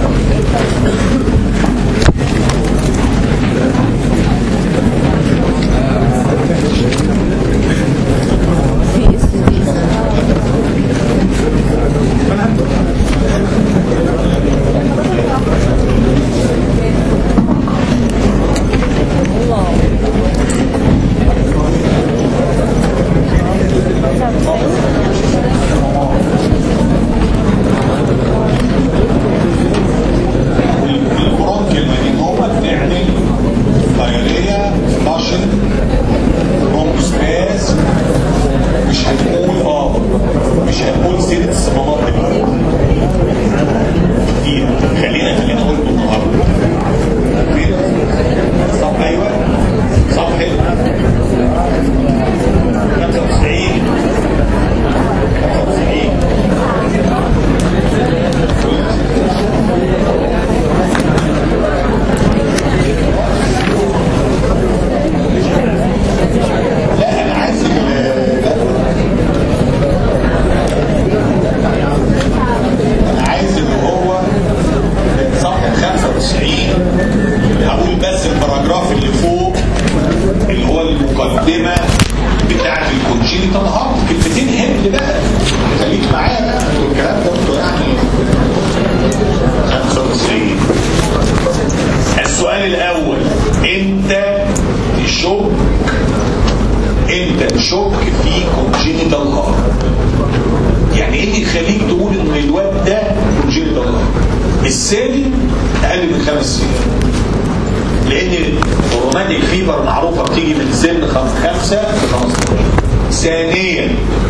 ثانيا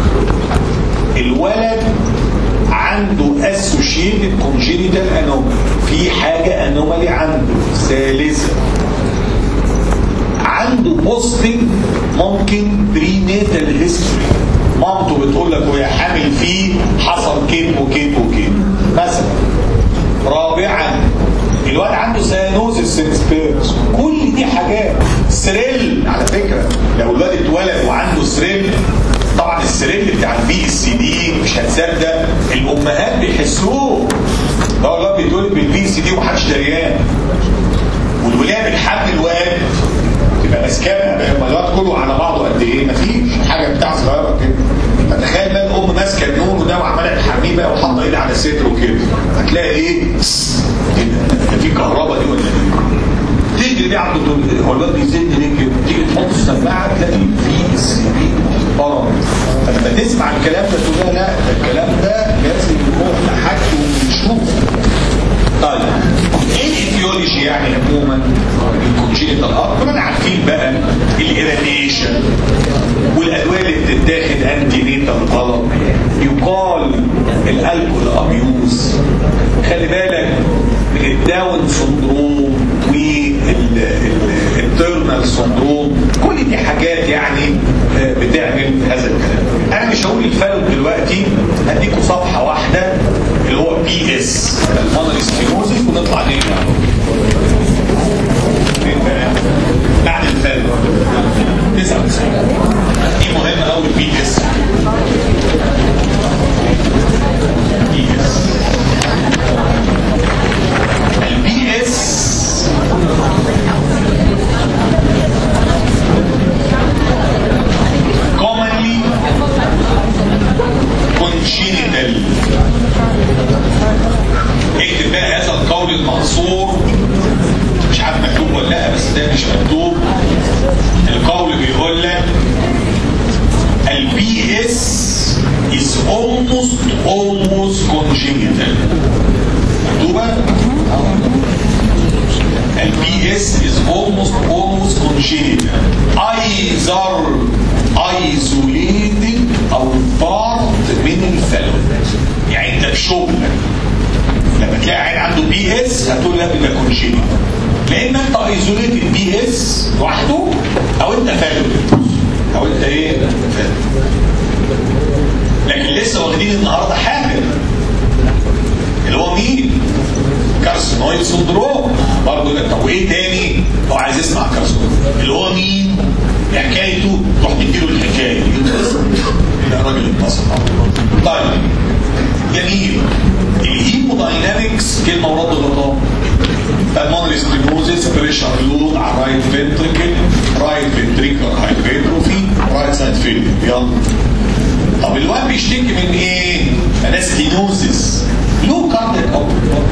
الولد عنده اسوشيتد كونجينيتال انومالي، في حاجه انومالي عنده. ثالثا عنده بوستنج ممكن برينيتال هيستوري، مامته بتقول لك وهي حامل فيه حصل كده وكده وكده مثلا. رابعا الواد عنده سيانوزيس سينسبيرس. كل دي حاجات. سريل على فكره، لو الواد اتولد وعنده سريل، طبعا السريل بتاع البي اس دي مش هتصدق، الامهات بيحسوه. هو الواد بيتولد بالبي اس دي ومحدش دريان، والولايه بتحمل الواد تبقى ماسكاها. الواد كله على بعضه قد ايه؟ مفيش حاجه بتاع صغيره كده. فتخيل بقى الام ماسكه النور ده وعماله تحميه بقى وحاطه ايدها على صدره كده، هتلاقي ايه؟ كده في كهرباء دي ولا ايه؟ تيجي دي عند هو الواد بيزن ليه كده؟ تيجي تحط السماعه تلاقي في السي فرم. فلما تسمع الكلام ده تقول لا الكلام ده لازم يكون لحد ونشوف. طيب ايه الايديولوجي يعني عموما الكونجينيتال اب؟ كلنا عارفين بقى الإيراديشن والادويه اللي بتتاخد انتي نيتال غلط، يقال الالكول ابيوز، خلي بالك من الداون سندروم والتيرنال سندروم، كل دي حاجات يعني بتعمل هذا الكلام. انا مش هقول الفرق دلوقتي، هديكم صفحه واحده اللي هو بي اس المونري سكليروزيس ونطلع عليه بعد الفرق 99. دي مهمه قوي البي اس. البي اس commonly congenital. اكتب بقى هذا القول المقصور، مش عارف مكتوب ولا لا، بس ده مش مكتوب. القول بيقول لك البي اس is almost congenital. مكتوبة؟ البي اس is almost congenital either isolated او part من الفلو. يعني انت في شغلك لما تلاقي عنده بي اس هتقول لا ده كونجينيتال، لان انت ايزوليتد بي اس لوحده او انت فاتو او انت ايه فاتو. لكن لسه واخدين النهارده حاجه اللي هو مين؟ كارسينويد سندروم برضه. ده طب وايه تاني؟ لو عايز يسمع كارسينويد اللي هو مين؟ حكايته تروح تديله الحكايه ده راجل اتبسط. طيب جميل. الهيموداينامكس كلمه ورد غلطان. pulmonary stenosis بريشر لود على الرايت فنتريكل، رايت فنتريكل هايبرتروفي، رايت سايد فيلير. يلا طب الواد بيشتكي من ايه؟ انستينوزس لو كاردياك اوتبوت،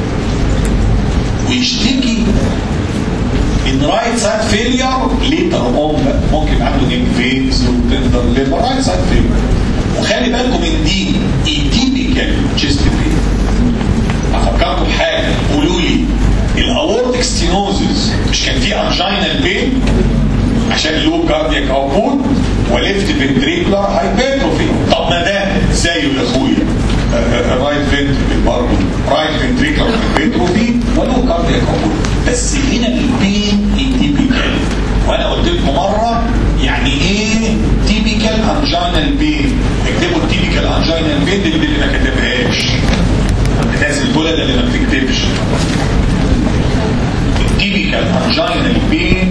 ويشتكي من رايت سايد فيلير ليتر اون بقى، ممكن عنده نيك فينز وتندر ليفر رايت سايد فيلير. وخلي بالكم من دي ايتيبيكال تشيست بين. افكركم بحاجه، قولوا لي الاورتيك ستينوزس مش كان فيه انجينال بين عشان لو كاردياك اوتبوت وليفت فنتريكولار هايبرتروفي؟ طب ما ده زيه يا اخويا رايت فنتريكل برضه رايت فنتريكولار هايبرتروفي ولو كاردياك اوتبوت، بس هنا البين ايتيبيكال. وانا قلت لكم مره يعني ايه تيبيكال انجينال بين. اكتبوا التيبيكال انجينال بين دي اللي ما كتبهاش، الناس الولد اللي ما بتكتبش. التيبيكال انجينال بين،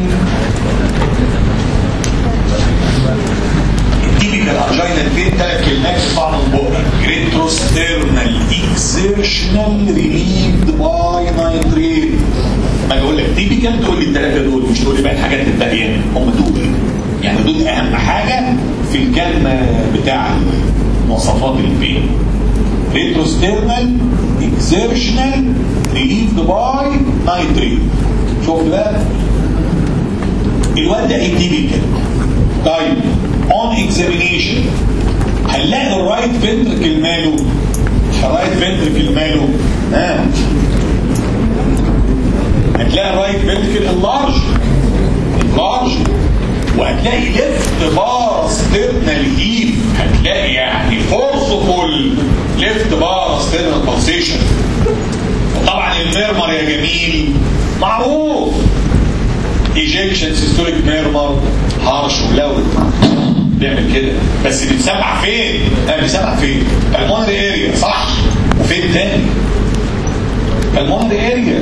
التيبيكال انجينال بين 3 كلمات تطلع من بقك: ريتروسترنال اكسيرشنال ريليفد باي نايتريت. ما اقول لك تيبيكال تقول لي الثلاثه دول، مش تقول لي بقى الحاجات الباقيه، هم دول يعني دول اهم حاجه في الكلمه بتاع مواصفات البين. ريتروسترنال اكسيرشنال ريليفد باي نايتريت. شوف بقى الواد ده التيبيكال. طيب اون اكزامينيشن هنلاقي الرايت فنتركل ماله؟ الرايت فنتركل ماله؟ هتلاقي الرايت فنتركل اللارج وهتلاقي ليفت باراسترنال هيف، هتلاقي يعني فورسفول ليفت باراسترنال بالسيشن. وطبعا الميرمر يا جميل معروف ايجيكشن سيستوليك ميرمر هارش ولاود بيعمل كده، بس بيتسمع فين؟ بيتسمع فين؟ بالمونري اريا صح؟ وفين تاني؟ بالمونري اريا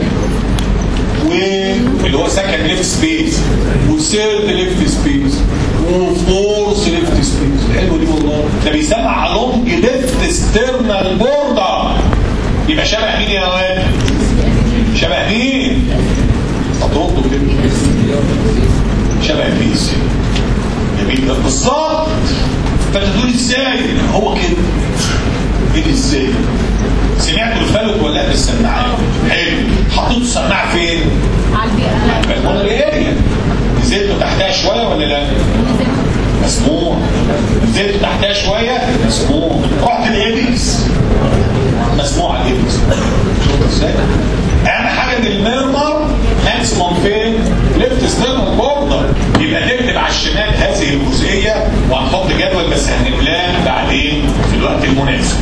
واللي هو سكند ليفت سبيس وثيرد ليفت سبيس وفورث ليفت سبيس. حلو دي والله. ده بيسمع along ليفت ستيرنال بوردر. يبقى شبه مين يا واد؟ شبه مين؟ هتردوا كده شبه البيس. جميل ده بالظبط. فانت تقول ازاي؟ هو كده. ايه ازاي؟ سمعتوا الفلت ولا في السماعات؟ حلو. حطيتوا السماعه فين؟ على البلمونري اريا. نزلتوا تحتها شويه ولا لا؟ مسموع. نزلتوا تحتها شويه؟ مسموع. رحت الابيس مسموع على الابيس. شوفوا ازاي؟ اهم حاجه ان الميرمر ماكسيموم فين؟ ليفت ستيرنال بوردر. يبقى تكتب على الشمال هذه الجزئيه وهنحط جدول بس هنملاه بعدين في الوقت المناسب.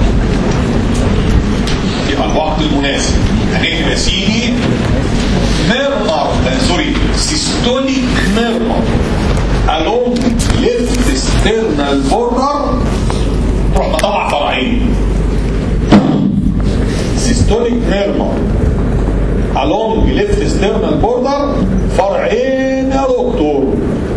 يبقى الوقت المناسب هنكتب يا سيدي ميرمر سيستوليك ميرمر along left sternal border. تروح مطلع فرعين سيستوليك ميرمر along left sternal border، فرعين يا دكتور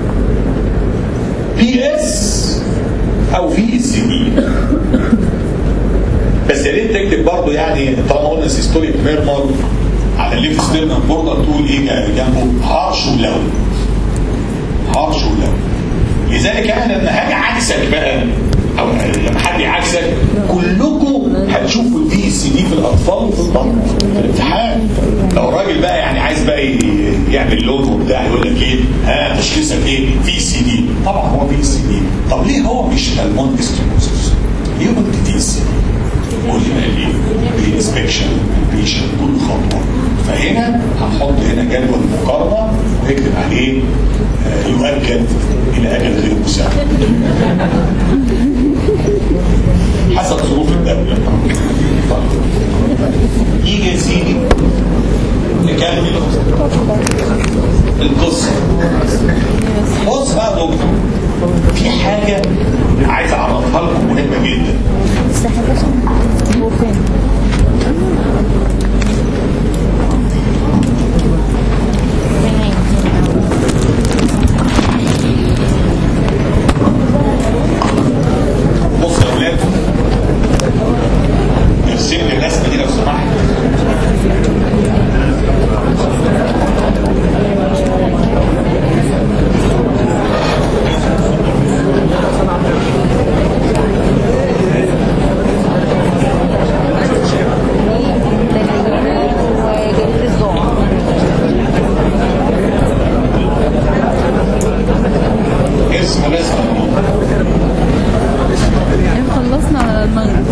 بي اس او في اس دي. بس يا ريت تكتب برضه يعني طالما قلنا سيستوليك ميرمر على الليفت ستيرنال بوردر تقول ايه جنبه؟ هارش ولو. هارش ولو. لذلك انا لما هاجي عكسك بقى او لما حد يعكسك كلكم هتشوفوا الفي اس دي في الاطفال وفي الطلبه في الامتحان. لو الراجل بقى يعني عايز بقى يعمل لون وبتاع يقول لك ايه؟ تشخيصك ايه؟ في سي دي. طبعا هو في سي دي. طب ليه هو مش بالمون استيموسيس؟ ليه قلت في سي دي؟ قول لي بقى ليه؟ بالانسبكشن البيشن كل خطوه. فهنا هنحط هنا جدول مقارنه ونكتب عليه يؤكد الى اجل غير مساعد حسب ظروف الدوله. يجي سيدي نكمل القصه. بص بقى يا دكتور، في حاجه عايز اعرفها لكم مهمه جدا. هو فين؟ بص يا ولاد، ارسم لي الرسمه دي لو سمحت. خلصنا على المغرب.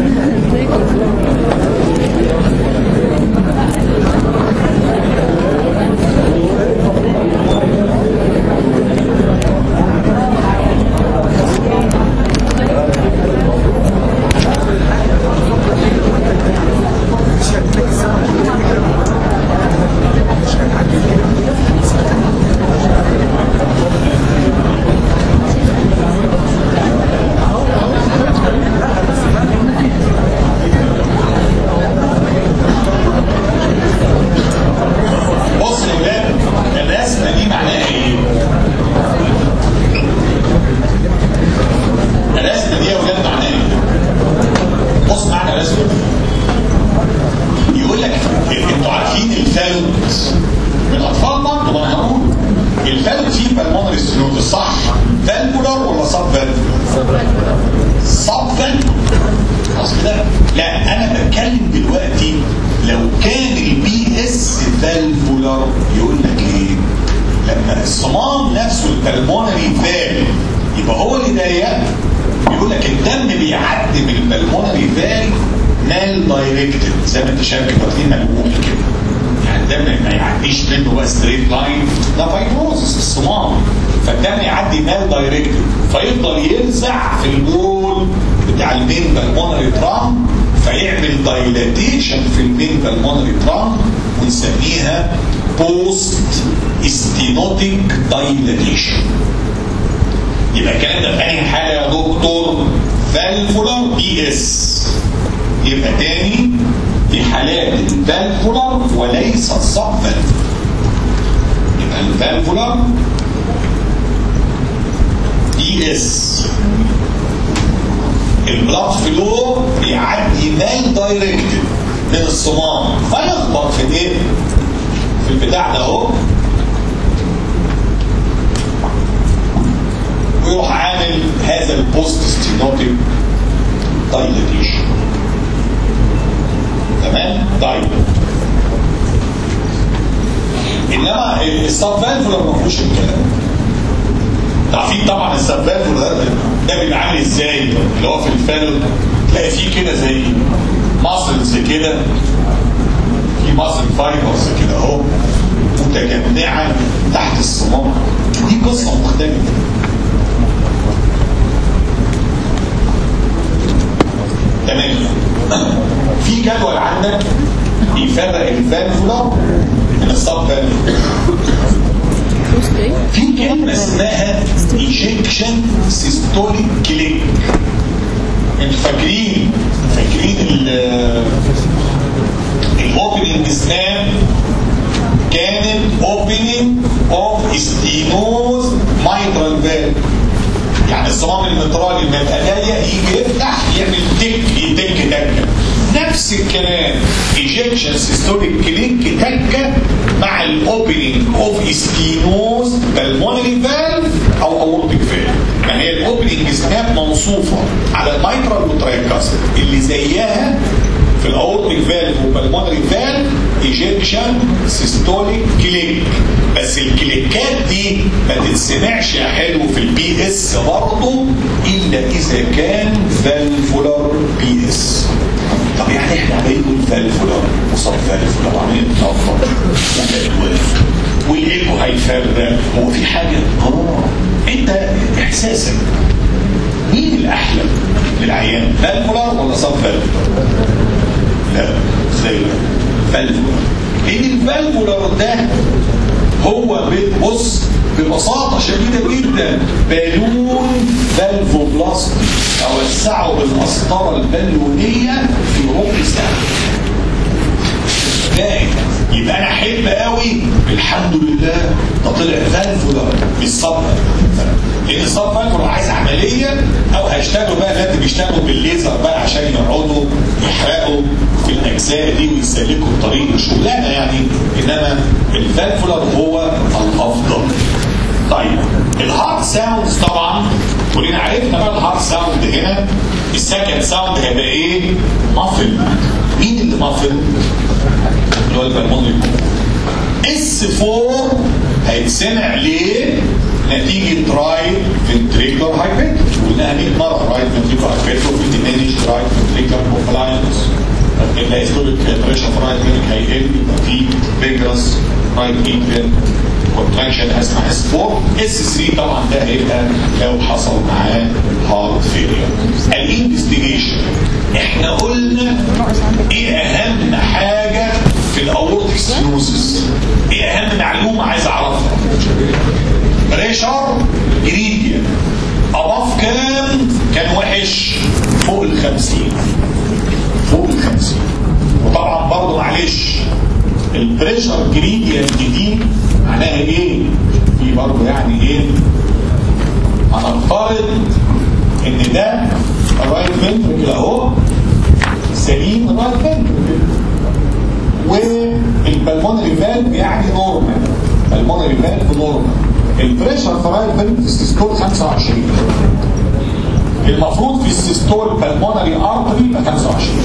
زي ما انت شايف كاتبين ملموح كده، يعني الدم ما يعديش منه بقى ستريت لاين، ده فايبروزس الصمام، فالدم يعدي مال دايركتد فيفضل يلزع في الوول بتاع المين بالمونري ترام فيعمل دايلاتيشن في المين بالمونري ترام ونسميها بوست ستينوتيك دايلاتيشن. يبقى الكلام ده في أي حالة يا دكتور؟ فالفولار بي اس. يبقى تاني في حالات الفالفولار وليس الصب فالفولار. يبقى الفالفولار بي اس البلاد فلو بيعدي مال دايركتد من الصمام فيخبط في الايه؟ في البتاع ده اهو ويروح عامل هذا البوست ستينوتيك دايلاتيشن. تمام؟ طيب انما السب فالفولار ما فيهوش الكلام. عارفين طبعا السب فالفولار ده بيبقى عامل ازاي؟ اللي هو في الفالو تلاقي فيه كده زي ماسلز كده، في ماسل فايبرز كده اهو متجمعه تحت الصمام. دي قصه مختلفه. تمام. في جدول عندك يفرق الفالفولار من السب فالفولار. في كلمه اسمها ايجكشن سيستوليك كليك. انتوا فاكرين الاوبننج سناب كانت اوبننج اوف ستينوز مايترال فالف، يعني الصمام المترالي لما يبقى ضيق يجي يفتح يعمل تك تكه. نفس الكلام ايجكشن سيستوليك كليك تكه مع الاوبننج اوف ستينوز بالمونري فالف او اورتيك فالف. ما هي الاوبننج سناب موصوفه على المايترال والترايكاسل اللي زيها في الاورتيك فالف والبالمونري فالف ايجكشن سيستوليك كليك. بس الكليكات دي ما تتسمعش يا حلو في البي اس برضه الا اذا كان فالفولار بي اس. طب يعني احنا هنقول فالفولار وصب فالفولار وعملين نتوفر والايكو هيفرق. هو في حاجه انت احساسك مين الاحلى للعيان؟ فالفولار ولا صب فالفولار؟ لا زي فالفولار. لان الفالفولار ده هو بص ببساطه شديده جدا بالون فالفوبلاستي اوسعه بالقسطره البالونيه في ربع ساعه. يبقى انا احب قوي الحمد لله ده طلع فالفولار بالصبر، لان الصبر فالفولار عايز عمليه او هيشتغلوا بقى اللي بيشتغلوا بالليزر بقى عشان يقعدوا يحرقوا في الاجزاء دي ويسلكوا الطريق الشغلانه يعني، انما الفالفولار هو الافضل. طيب الهارد ساوندز طبعا كلنا عرفنا بقى الهارد ساوند هنا. السكند ساوند هيبقى ايه؟ مافل. مين اللي مافل؟ اللي هو البلمونري. اس4 هيتسمع ليه؟ نتيجة رايت فنتريكولار هايبرتروفي. قلناها 100 مرة، رايت فنتريكولار هايبرتروفي ديمينيش رايت فنتريكولار كومبلاينس. الدايستوليك بريشر في رايت فينك هيقل، يبقى في فيجرس رايت اتريال كونتراكشن اسمها اس4. اس3 طبعا ده هيبقى لو حصل معاه هارت فيلير. الانفستيجيشن احنا قلنا ايه اهم حاجه في الاورتيك ستينوزس؟ ايه اهم معلومه عايز اعرفها؟ بريشر جريديان اباف كان وحش فوق ال50. وطبعا برضه معلش البريشر جريديان دي معناها ايه؟ في برضه يعني ايه؟ هنفترض ان ده الرايت فنتركل اهو سليم، الرايت فنتركل والبلمونري فالف يعني نورمال، البلمونري فالف نورمال. البريشر في الرايت فنتركل السيستول 25. المفروض في السيستول بالمونري ارتري يبقى 25.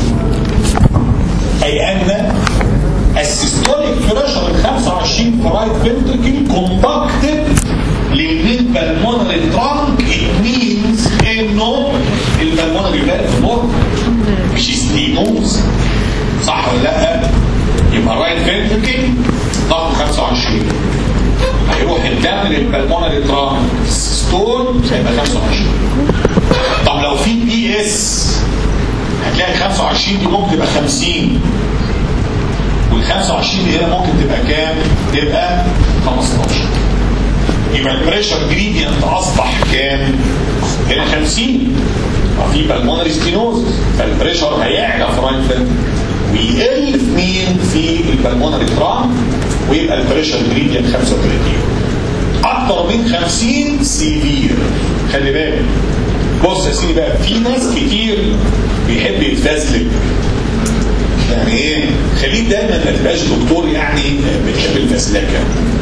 اي ان السيستوليك بريشر ال 25 في الرايت فنتركل كوندكتد للميد بالمونري ترانك. ات مينز انه البالمونري فالف نورمال مش ستينوز، صح ولا لا؟ يبقى الرايت فنتركل ضغط 25 هيروح الدم للبالمونري ترانك، السيستول هيبقى 25. طب لو في بي اس هتلاقي 25 دي ممكن تبقى 50، وال 25 دي هنا ممكن تبقى كام؟ تبقى 15. يبقى البريشر جريدينت اصبح كام؟ هنا 50. في بالمونري ستينوز فالبريشر هيعلى في رايت فنتركل ويقل في مين؟ في البالمونري ترانك، ويبقى البريشر جريدينت 35. اكتر من 50 سيفير. خلي بالك بص يا سيدي بقى، في ناس كتير بيحب يتفزلك. يعني ايه؟ خليك دايما ما تبقاش دكتور يعني بتحب الفزلكه.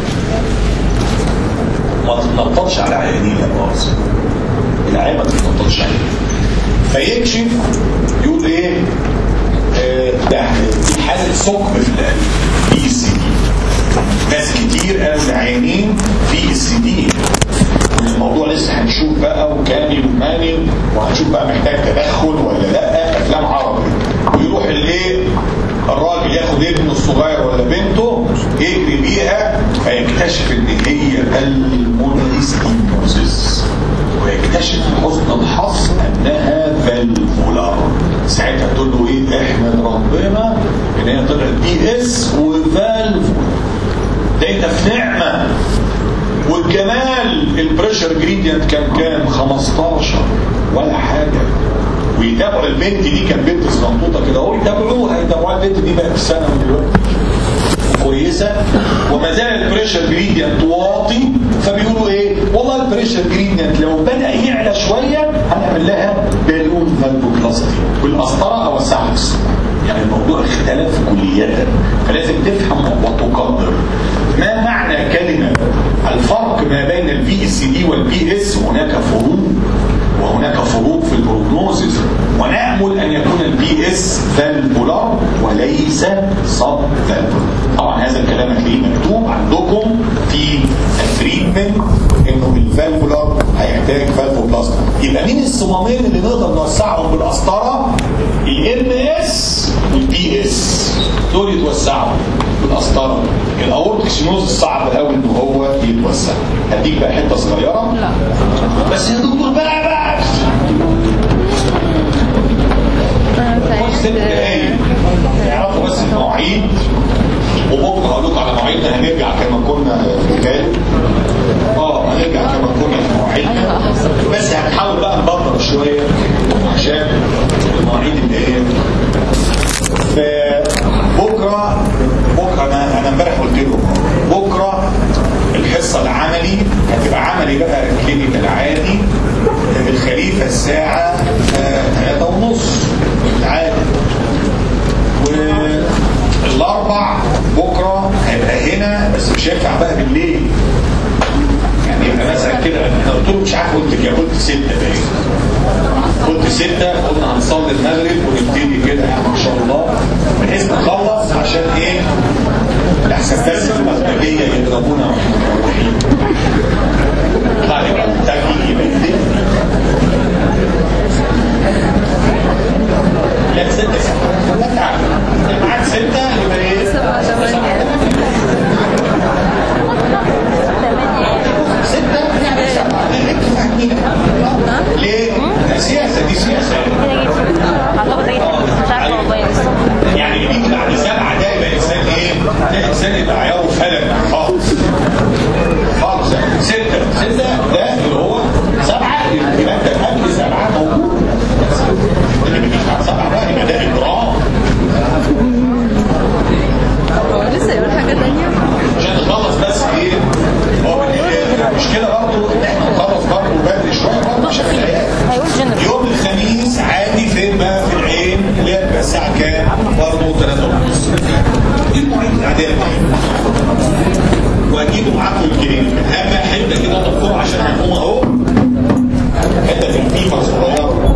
ما تتنططش على عيانين يا باظ. العيان ما تتنططش عليه. فيكشف يقول ايه؟ ده في حاله ثقب في القلب، بي اس دي. ناس كتير قالوا العيانين بي اس دي. الموضوع لسه هنشوف بقى وكامل وماني، وهنشوف بقى محتاج تدخل ولا لا. افلام عربي ويروح الايه الراجل ياخد ابنه الصغير ولا بنته يجري بيها فيكتشف ان هي بالمونري ستينوزس، ويكتشف حسن الحظ انها فالفولار. ساعتها تقول له ايه؟ احمد ربنا ان هي طلعت بي اس وفالفولار. ده انت في نعمه. والجمال البريشر جريدينت كان 15 ولا حاجه. ويتابعوا البنت دي، كان بنت صغنطوطه كده اهو، يتابعوها البنت دي بقى في سنه من دلوقتي كويسه، وما زال البريشر جريدينت واطي. فبيقولوا ايه؟ والله البريشر جريدينت لو بدا يعلى شويه هنعمل لها بالون فالفوبلاستي بالقسطره او الساعكس. يعني الموضوع اختلف كليا، فلازم تفهم وتقدر ما معنى كلمه الفرق ما بين البي اس دي والبي اس. هناك فروق، وهناك فروق في البروجنوزيس، ونأمل أن يكون البي اس فالفولار وليس صب فالفولار. طبعا هذا الكلام هتلاقيه مكتوب عندكم في التريتمنت انه الفالفولار هيحتاج فالفوبلاست. يبقى مين الصمامين اللي نقدر نوسعهم بالقسطره؟ الام اس والبي اس، دول يتوسعوا بالقسطره. الاورتيك ستينوزس صعب قوي ان هو يتوسع. هديك بقى حته صغيره. لا بس يا دكتور بقى اعرفوا بس المواعيد، وبكره هقول لكم على مواعيدنا. هنرجع كما كنا رجال، هنرجع كما كنا في مواعيدنا، بس هنحاول بقى نبطل شويه عشان المواعيد اللي هي بكره انا امبارح قلت لكم بكره الحصه العملي هتبقى عملي بقى كلينيكال عادي الخليفه الساعه 3:30 عادي. والاربع بكره هيبقى هنا، بس مش هينفع بقى بالليل، يعني يبقى مثلا كده. انا قلت له مش عارف قلت كده، قلت 6 باين، قلت 6. قلنا هنصلي المغرب ونبتدي كده يعني ان شاء الله بحيث نخلص، عشان ايه؟ الاحسن بس المغربيه يضربونا طلع لي بقى التغيير يبقى لا 6 لا تعرف معاك 6 يبقى ايه؟ 7 ليه؟ سياسة، دي سياسة يعني اللي بيجي بعد 7 ده يبقى إنسان إيه؟ ده إنسان يبقى عياره فلك خالص خالص. 6 ده اللي هو 7 يبقى أنت قبل 7 موجود، اللي بيجي بعد 7 بقى يبقى ده إجرام. هو لسه يقول حاجة تانية عشان نخلص بس إيه؟ هو المشكلة برضه إن إحنا نخلص برضه بدري شوية برضه عشان العيال. يوم الخميس عادي فين بقى؟ في العين، اللي هي بتبقى الساعة كام؟ برضه 3:30. دي المواعيد العادية وهتجيبوا معاكم الكلينيك. أهم حتة كده دكتور عشان هنقوم أهو، حتة في البيبر صغيرة.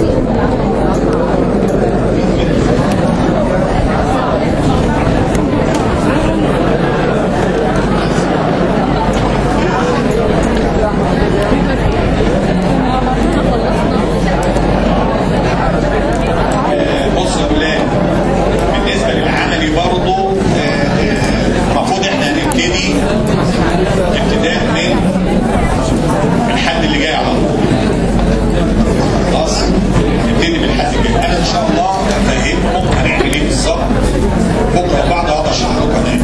بص يا ولاد، بالنسبة للعملي برضو المفروض احنا هنبتدي ابتداء من الحد اللي جاي على طول. خلاص نبتدي بالحد اللي جاي. انا ان شاء الله هفهمكم هنعمل ايه بالظبط بكره بعد هذا اشرح لكم هنعمل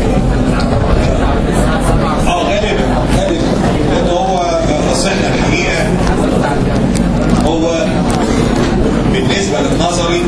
ايه. غالبا لان هو نصيحنا الحقيقه هو بالنسبه للنظري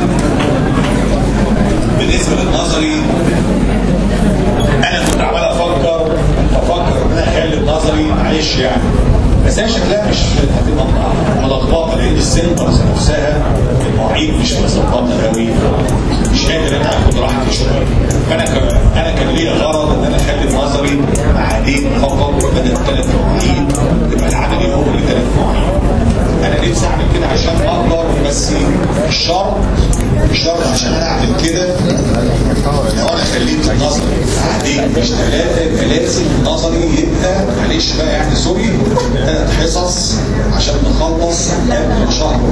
انا كنت عمال افكر ان انا اخلي النظري معلش يعني، بس هي شكلها مش هتبقى ملخبطه لان السنترز نفسها المواعيد مش مظبطه قوي، مش قادر انا اخد راحتي شويه. فانا كان ليا غرض ان انا اخلي النظري معادين فقط بدل 3 مواعيد، يبقى العملي هو اللي 3 مواعيد. انا نفسي اعمل كده عشان اقدر، بس الشرط عشان انا اعمل كده لو انا خليت النظري معادين مش 3 يبقى لازم النظري يبقى معلش بقى يعني سوري 3 حصص عشان نخلص قبل شهر.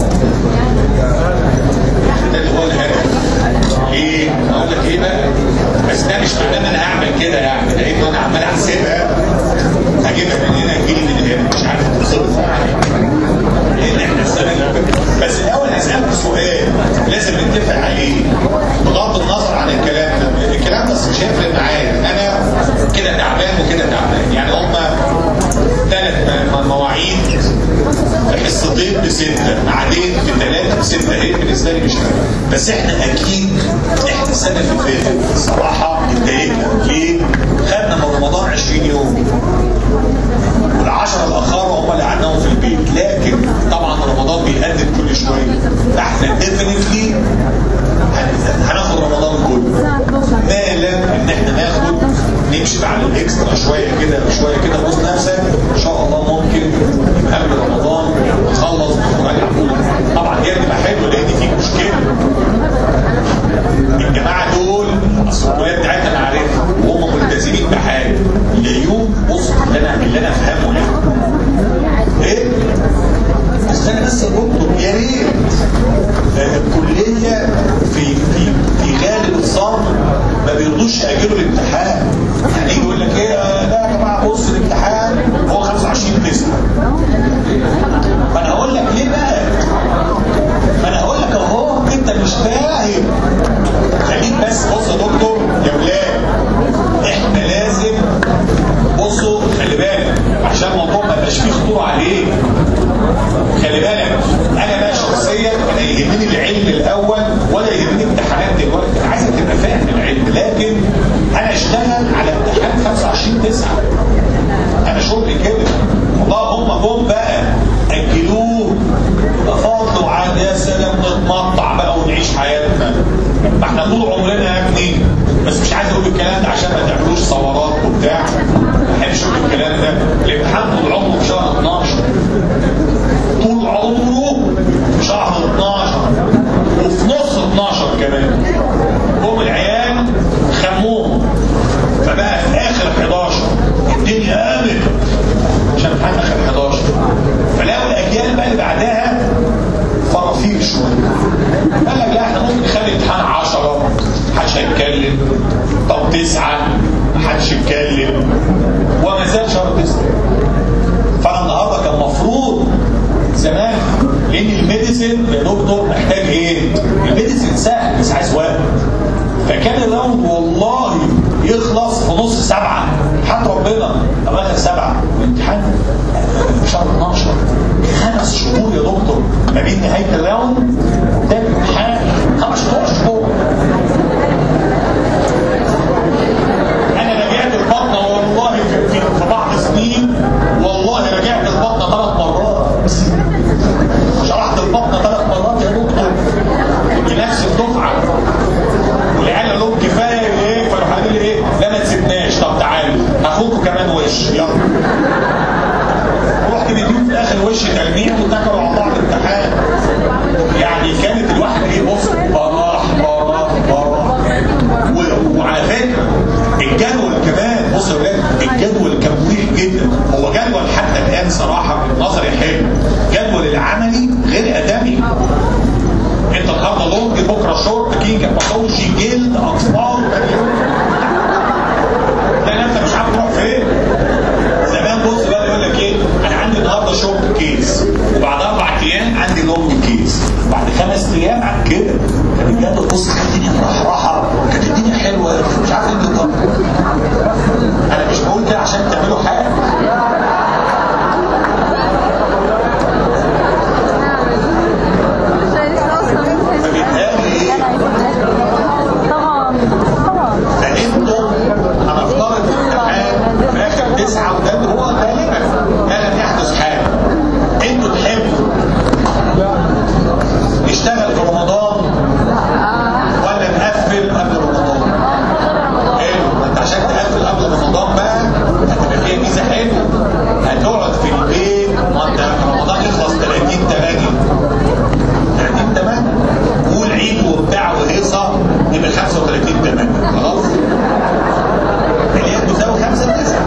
ده اللي هو الهدف. ايه؟ اقول لك ايه بقى؟ بس ده مش معناه ان انا هعمل كده يعني، لان انا عمال احسبها هجيبها من هنا اجيلي من هنا مش عارف تتصرف لان احنا السنه بس الاول هسالك سؤال لازم نتفق عليه بغض النظر عن الكلام بس مش هيفرق معايا. انا كده تعبان وكده تعبان، يعني هم 3 مواعيد حصتين ب6 معادين ب3 ب6 ايه بالنسبه لي مش فارقه. بس احنا اكيد السنه اللي فاتت الصراحه اتضايقنا ليه؟ خدنا من رمضان 20 يوم وال10 الاخر هم اللي قعدناهم في البيت، لكن طبعا رمضان بيقدم كل شويه، فاحنا ديفينتلي هناخد رمضان كله ما لم ان احنا نمشي على الاكسترا شويه كده بص نفسك ان شاء الله ممكن قبل رمضان نخلص مراجعه طبعا دي هتبقى حلوه لان في مشكله الجماعه دول اصل الكليه بتاعتنا انا عارفها وهم ملتزمين بحاجه اليوم. بص اللي انا افهمه ايه بس انا بس بطلب يا ريت الكليه في غالب الظن ما بيرضوش ياجلوا الامتحان. يعني يجي يقول لك ايه لا يا جماعه بص الامتحان هو 25/9. فانا هقول لك ليه بقى؟ ما انا هقول لك اهو انت شغل كده. والله هم جم بقى اجلوه فضل وعاد يا سلام نتمطع بقى ونعيش حياتنا. ما احنا طول عمرنا يا ابني، بس مش عايز اقول الكلام ده عشان ما تعملوش ثورات وبتاع، ما بحبش اقول الكلام ده. الامتحان طول عمره في شهر 12، طول عمره في شهر 12 وفي نص 12 كمان. هم العيال خموهم، فبقى في اخر 11 الدنيا قامت عشان امتحان اخر 11. فلقوا الاجيال بقى اللي بعدها فرافير شويه، قال لك لا احنا ممكن نخلي امتحان 10 محدش هيتكلم، طب 9 محدش يتكلم، وما زال شهر 9. فانا النهارده كان المفروض زمان، لان الميديسن يا دكتور محتاج ايه؟ الميديسن سهل بس عايز وقت. فكان الراوند والله يخلص في نص 7، حتى ربنا او اخر 7، والامتحان في شهر 12. 5 شهور يا دكتور ما بين نهايه الراوند ده الامتحان، 5 شهور. انا رجعت البطنه والله في بعض السنين، والله رجعت البطنه 3 مرات، شرحت البطنه 3 مرات يا دكتور بنفس الدفعه. والعيال قال لهم كفايه ايه؟ فراحوا قالوا لي ايه؟ لا ما تسيبناش، طب تعالوا هاخدكم كمان وش، يلا. ورحت مديهم في الاخر وش تلميع واتكلوا على بعض امتحان. يعني كانت الواحد ايه، بص براح. وعلى فكره الجدول كمان، بص يا ولاد الجدول كان مريح جدا. هو جدول حتى الان صراحه نظري حلو، جدول العملي غير ادمي. انت النهارده لونج، بكره شورت، كينج، باثولوجي، جلد، اطفال، تلاقي نفسك مش عارف تروح فين. زمان بص بقى يقول لك ايه، انا عندي النهارده شورت كيس، وبعد 4 ايام عندي لونج كيس، وبعد 5 ايام عن كده. كان الجدول بص كانت الدنيا مرحرحه، كانت الدنيا حلوه، مش عارف انت. طب انا مش بقول كده عشان تعملوا حاجه. فانتوا هنفترض الامتحان في اخر 9، وده هو غالبا ما لم يحدث حاجه. انتوا تحبوا نشتغل في رمضان ولا نقفل قبل رمضان؟ حلو، انت عشان تقفل قبل رمضان بقى هتبقى فيها ميزه حلوه، هتقعد في البيت. ما انت رمضان يخلص 30/8 والعيد وبتاع وهيصه يبقى 35/8 خلاص. العيد بتساوي 5/9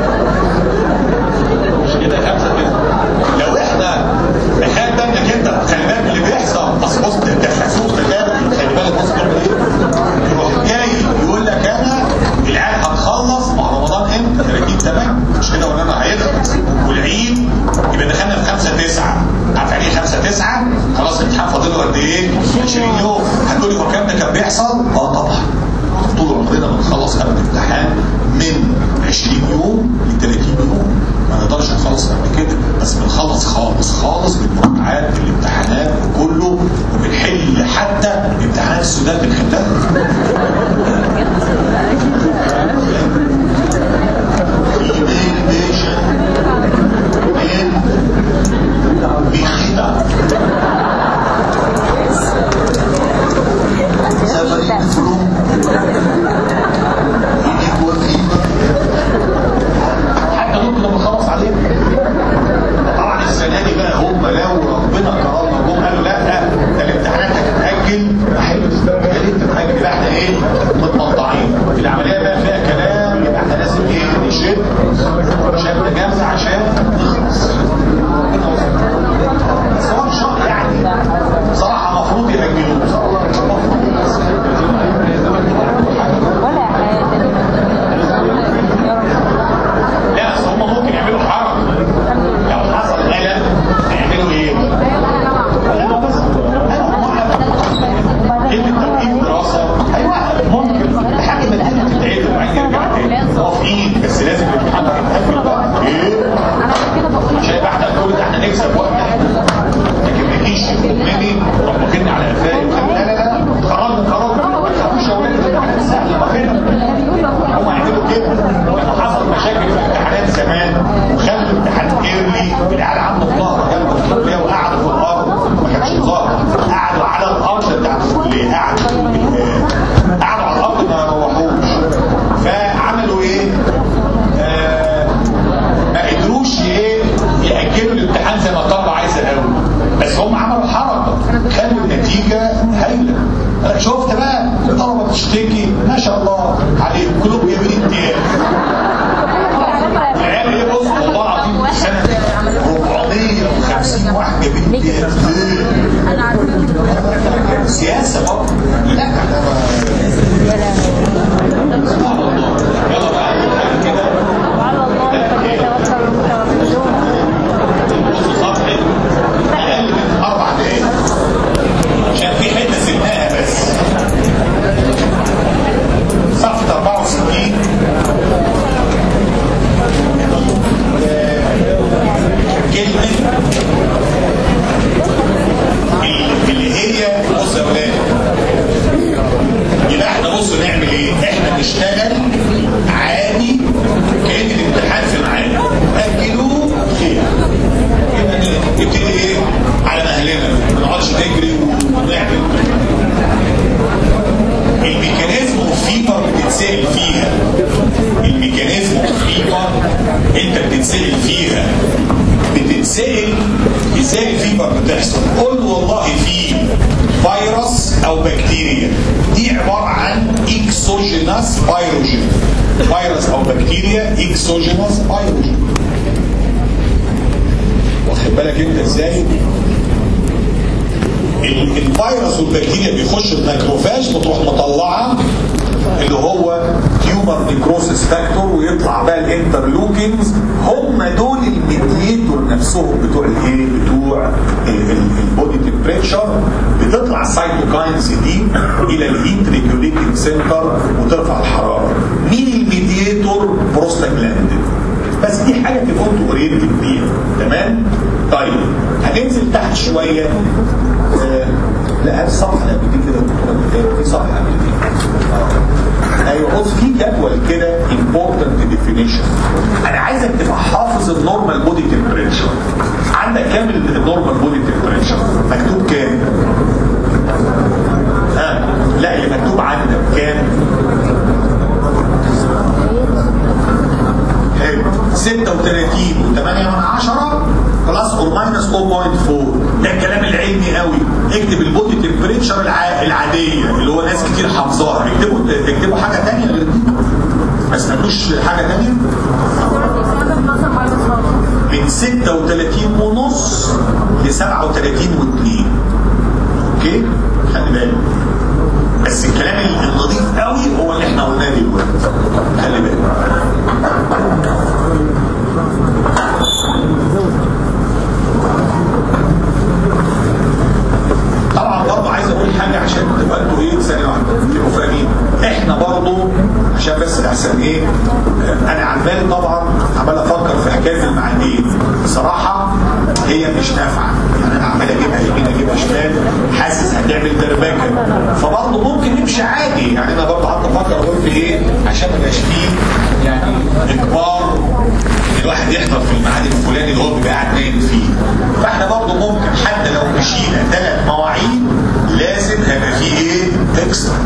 مش كده؟ 5/9. لو احنا نخلي بالنا كده، خلي بالك اللي بيحصل، اصل بص ده حسوس تجارب، خلي بالك بص بيعمل ايه؟ يروح جاي يقول لك انا العيال هتخلص مع رمضان امتى؟ 30/8 مش كده؟ ولا انا هيخلص والعيد يبقى دخلنا في 5/9. عارف يعني ايه 5/9؟ خلاص الامتحان فاضل له قد ايه؟ 20 يوم. هتقول لي هو الكلام ده كان بيحصل؟ اه طبعا. طول عمرنا بنخلص قبل الامتحان من 20 يوم ل 30 يوم، ما نقدرش نخلص قبل كده، بس بنخلص خالص بالمراجعات بالامتحانات وكله، وبنحل حتى امتحانات السودان بنحلها. حتى دول كنا بنخلص عليهم. طبعا السنه دي بقى هم لو ربنا كرمنا وهم قالوا لا ده الامتحانات هتتاجل، حلو يا ريت تتاجل. يبقى احنا ايه؟ متقطعين. العمليه بقى فيها كلام، يبقى احنا لازم ايه؟ نشد جامده عشان نخلص. بس هو مش شرط يعني، صراحه المفروض يأجلوه. لا اصل هم ممكن يعملوا حركه لو حصل قلق. هيعملوا ايه؟ لا بس توقيف دراسه هيوقف، ممكن حاجه مدينه تتعدل وبعدين يرجع تاني. هو في ايد بس لازم الامتحان يتقفل بقى. ايه؟ عشان يبقى احنا نقول احنا نكسب وقت، لكن ما يجيش مني نروح واخدني على قفايا. لا خرجنا ما تخافوش يا ولاد، الامتحانات سهله ما فينا. هم هيعملوا كده. ولما حصل مشاكل في الامتحانات زمان الله عليكم كلهم جايبين امتياز. العيال ايه بص والله العظيم سنه 450 واحد جايبين امتياز. انا عارفين سياسه برضه. لا يلا بقى كده وعلى الله فليتوكل المتوكلون. بصوا صفحه اقل من 4 دقايق عشان في حته سبناها بس. صفحه 64 كلمه اللي هي بص يا ولاد. يبقى احنا بص نعمل ايه؟ احنا نشتغل عادي كأن الامتحان في ميعاد. اجلوه خير. يبقى نبتدي ايه؟ على مهلنا ما نقعدش نجري ونعمل. الميكانيزم والفيبر بتتسأل فيها. الميكانيزم والفيبر انت بتتسأل فيها. بتتسأل ازاي الفيبر بتحصل. قول والله في فيروس او بكتيريا. دي عبارة عن اكسوجينوس بايروجين. فيروس او بكتيريا اكسوجينوس بايروجين. واخد بالك انت ازاي؟ الفيروس والبكتيريا بيخش الميكروفاج بتروح مطلعه اللي هو تيومر نيكروسيس فاكتور ويطلع بقى الانترلوكينز. هم دول الميديتور نفسهم بتوع الايه؟ بتوع البودي تمبريتشر. بتطلع السايتوكاينز دي الى الهيت ريجوليتنج سنتر وترفع الحراره. مين الميديتور؟ بروستاجلاندين. بس دي حاجه تبقوا انتوا اورينتد بيها. تمام؟ طيب هننزل تحت شويه. لا هذه الصفحه اللي قبل كده في صفحه قبل كده. ايوه بص في جدول كده important definition. انا عايزك تبقى حافظ النورمال بودي تمبريتشر. عندك كام النورمال بودي تمبريتشر؟ مكتوب كام؟ لا اللي مكتوب عندك كام؟ حلو 36.8 بلس اور ماينس 0.4. ده الكلام العلمي قوي. اكتب البودي تمبريتشر العاديه اللي هو ناس كتير حافظاها. اكتبوا حاجه ثانيه غير دي. ما سمعتوش حاجه ثانيه؟ من 36.5 ل 37.2. اوكي؟ خلي بالك. بس الكلام النظيف قوي هو اللي احنا قلناه دلوقتي. خلي بالك. طبعا برضه عايز اقول حاجه عشان تبقى انتوا ايه ثانيه واحده تبقوا فاهمين. احنا برضه عشان بس احسن ايه، انا عمال افكر في حكايه المعادين. بصراحه هي مش نافعه. يعني انا عمال اجيبها يمين اجيبها شمال حاسس هتعمل دربكه. فبرضه ممكن نمشي عادي. يعني انا برضه قعدت افكر قلت ايه عشان ما يبقاش فيه يعني اجبار الواحد يحضر في الميعاد الفلاني اللي هو بيبقى قاعد نايم فيه. فاحنا برضه ممكن حتى لو مشينا 3 مواعيد لازم هيبقى فيه ايه؟ اكسترا.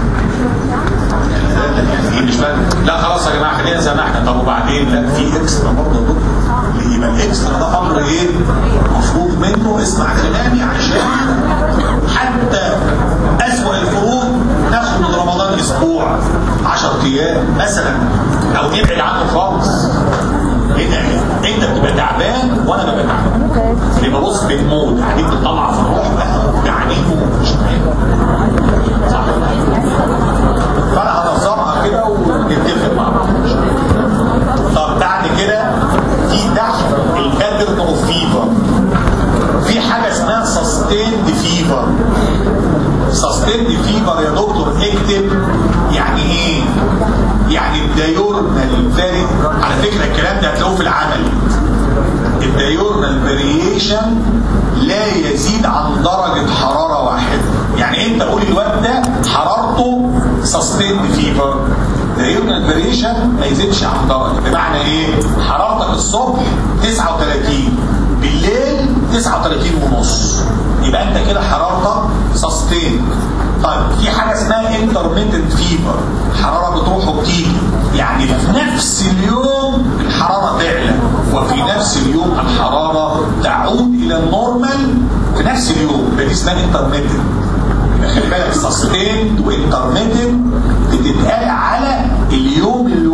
يعني مش بقى لا خلاص يا جماعه خلينا زي ما احنا. طب وبعدين لا في اكسترا برضه يا دكتور. يبقى الاكسترا ده امر ايه؟ مفروض منه. اسمع كلامي عشان حتى اسوأ الفروض ناخد من رمضان اسبوع 10 ايام مثلا او نبعد عنه خالص. هنا انت بتبقى تعبان وانا ببقى تعبان. يبقى بص بنموت قاعدين بنطلع في الروح بقى جعانين ومش صح. فانا هنظمها كده ونتفق مع بعض. طب بعد كده في تحت الباترن اوف فيفر في حاجه اسمها سستيند فيفر. سستيند فيفر يا دكتور اكتب يعني ايه؟ يعني الدايورنال فاري. على فكره الكلام ده هتلاقوه في العمل. الدايورنال فاريشن لا يزيد عن درجه حراره واحده. يعني انت قول الوقت ده حرارته سستيند فيفر. الدايورنال فاريشن ما يزيدش عن درجه. بمعنى ايه؟ حرارتك الصبح 39 بالليل 39.5 يبقى انت كده حرارتك سستين. طيب في حاجه اسمها انترميتنت فيفر. حراره بتروح وبتيجي. يعني في نفس اليوم الحراره تعلى وفي نفس اليوم الحراره تعود الى النورمال في نفس اليوم. دي اسمها انترميتنت. خلي بالك سستين وانترميتنت بتتقال على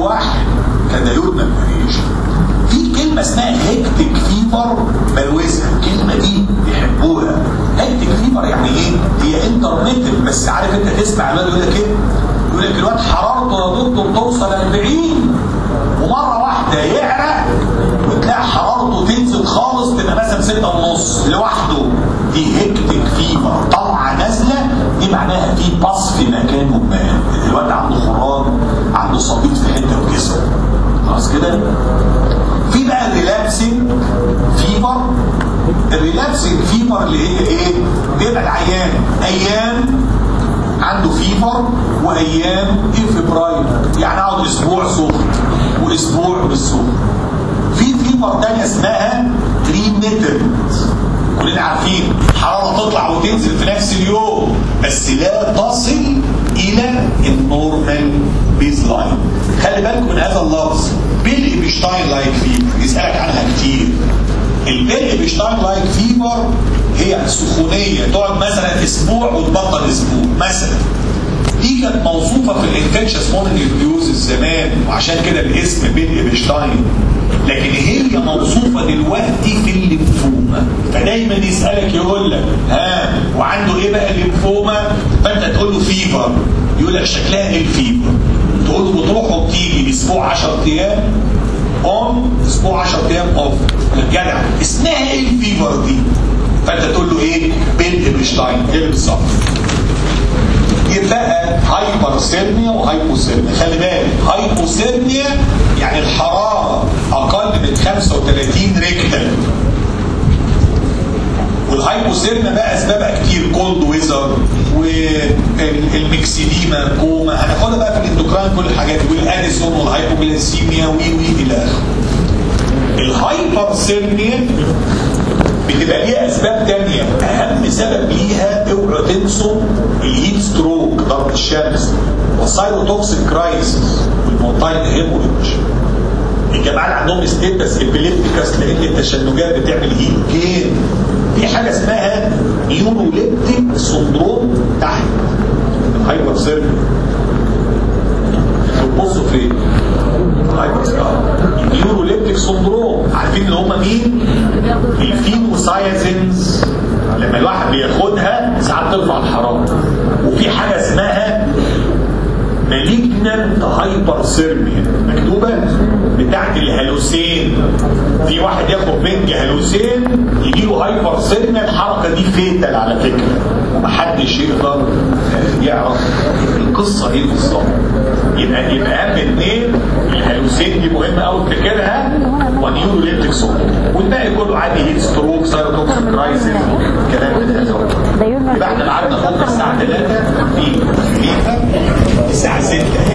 واحد كدالورنا فاريشن. في كلمه اسمها هيكتيك فيفر بلوزها، الكلمه دي بيحبوها. هيكتيك فيفر يعني ايه؟ هي انترميتنت، بس عارف انت تسمع الواد يقول لك ايه؟ يقول لك الواد حرارته يا دكتور توصل 40 ومره واحده يعرق وتلاقي حرارته تنزل خالص تبقى مثلا 6.5 لوحده. دي هيكتيك فيفر، طالعه نازله، دي معناها في باص في مكان ما. الواد عنده خراج، عنده صديد في حته في جسمه. خلاص كده؟ في بقى الريلابسنج فيفر. الريلابسنج فيفر اللي هي ايه؟ بيبقى العيان ايام عنده فيفر وايام فبراير، يعني اقعد اسبوع سخن واسبوع مش سخن. في فيفر تانية اسمها ريميتنت، كلنا عارفين حرارة تطلع وتنزل في نفس اليوم بس لا تصل الى النورمال بيز لاين. خلي بالكم من هذا اللفظ، بيل إيبشتاين لايك فيفر، يسألك عنها كتير. البيل إيبشتاين لايك فيفر هي سخونية تقعد مثلا اسبوع وتبطل اسبوع مثلا. دي كانت موصوفة في الانفكشس مونونيوكليوزيس زمان، وعشان كده الاسم بيل إيبشتاين. لكن هي موصوفة دلوقتي في الليمفوما، فدايما يسألك يقول لك ها وعنده ايه بقى الليمفوما؟ فانت تقول له فيفر، يقول لك شكلها ايه الفيفر؟ تقول له بتروح وبتيجي اسبوع 10 ايام اون، اسبوع 10 ايام اوف. الجدع اسمها ايه الفيفر دي؟ فانت تقول له ايه؟ بيل إيبشتاين. ايه بالظبط؟ يبقى هايبرثيرميا وهايبوثيرميا. خلي بالك، هايبوثيرميا يعني الحراره اقل من 35 ريكتال، والهايبوثيرميا بقى اسبابها كتير، كولد ويزر والميكسيديما كوما، هناخدها بقى في الاندوكراين كل الحاجات دي، والاديسون والهايبوغليسيميا وي الى اخره. الهايبرثيرميا بتبقى ليها اسباب تانية، اهم سبب ليها اوعوا تنسوا الهيت ستروك، ضرب الشمس، والسايروتوكسيك كرايسيس، والموتايل هيموريدج. الجماعه اللي عندهم ستيتس ابيليبتيكس لان التشنجات بتعمل هيت جين. في حاجه اسمها نيوروليبتيك سندروم تحت الهايبرثيرميا. بصوا فين؟ النيوروليبتيك سندروم، عارفين اللي هم مين؟ الفينوسايزنز، لما الواحد بياخدها ساعات ترفع الحراره. وفي حاجه اسمها مالجنانت هايبرثيرميا مكتوبه بتاعت الهالوسين. في واحد ياخد بنج هالوسين يجي له هايبرثيرميا، الحركه دي فيتال على فكره، ومحدش يقدر يعرف القصه ايه بالظبط. يبقى اهم اثنين، الهالوسين دي مهمه قوي تفتكرها، ونيوروليبتيك سندروم، والباقي كله عادي، هيت ستروك، سايروتوكسيك كرايسيس، كلام كده. يبقى احنا قعدنا فوق الساعه 3 في الساعه 6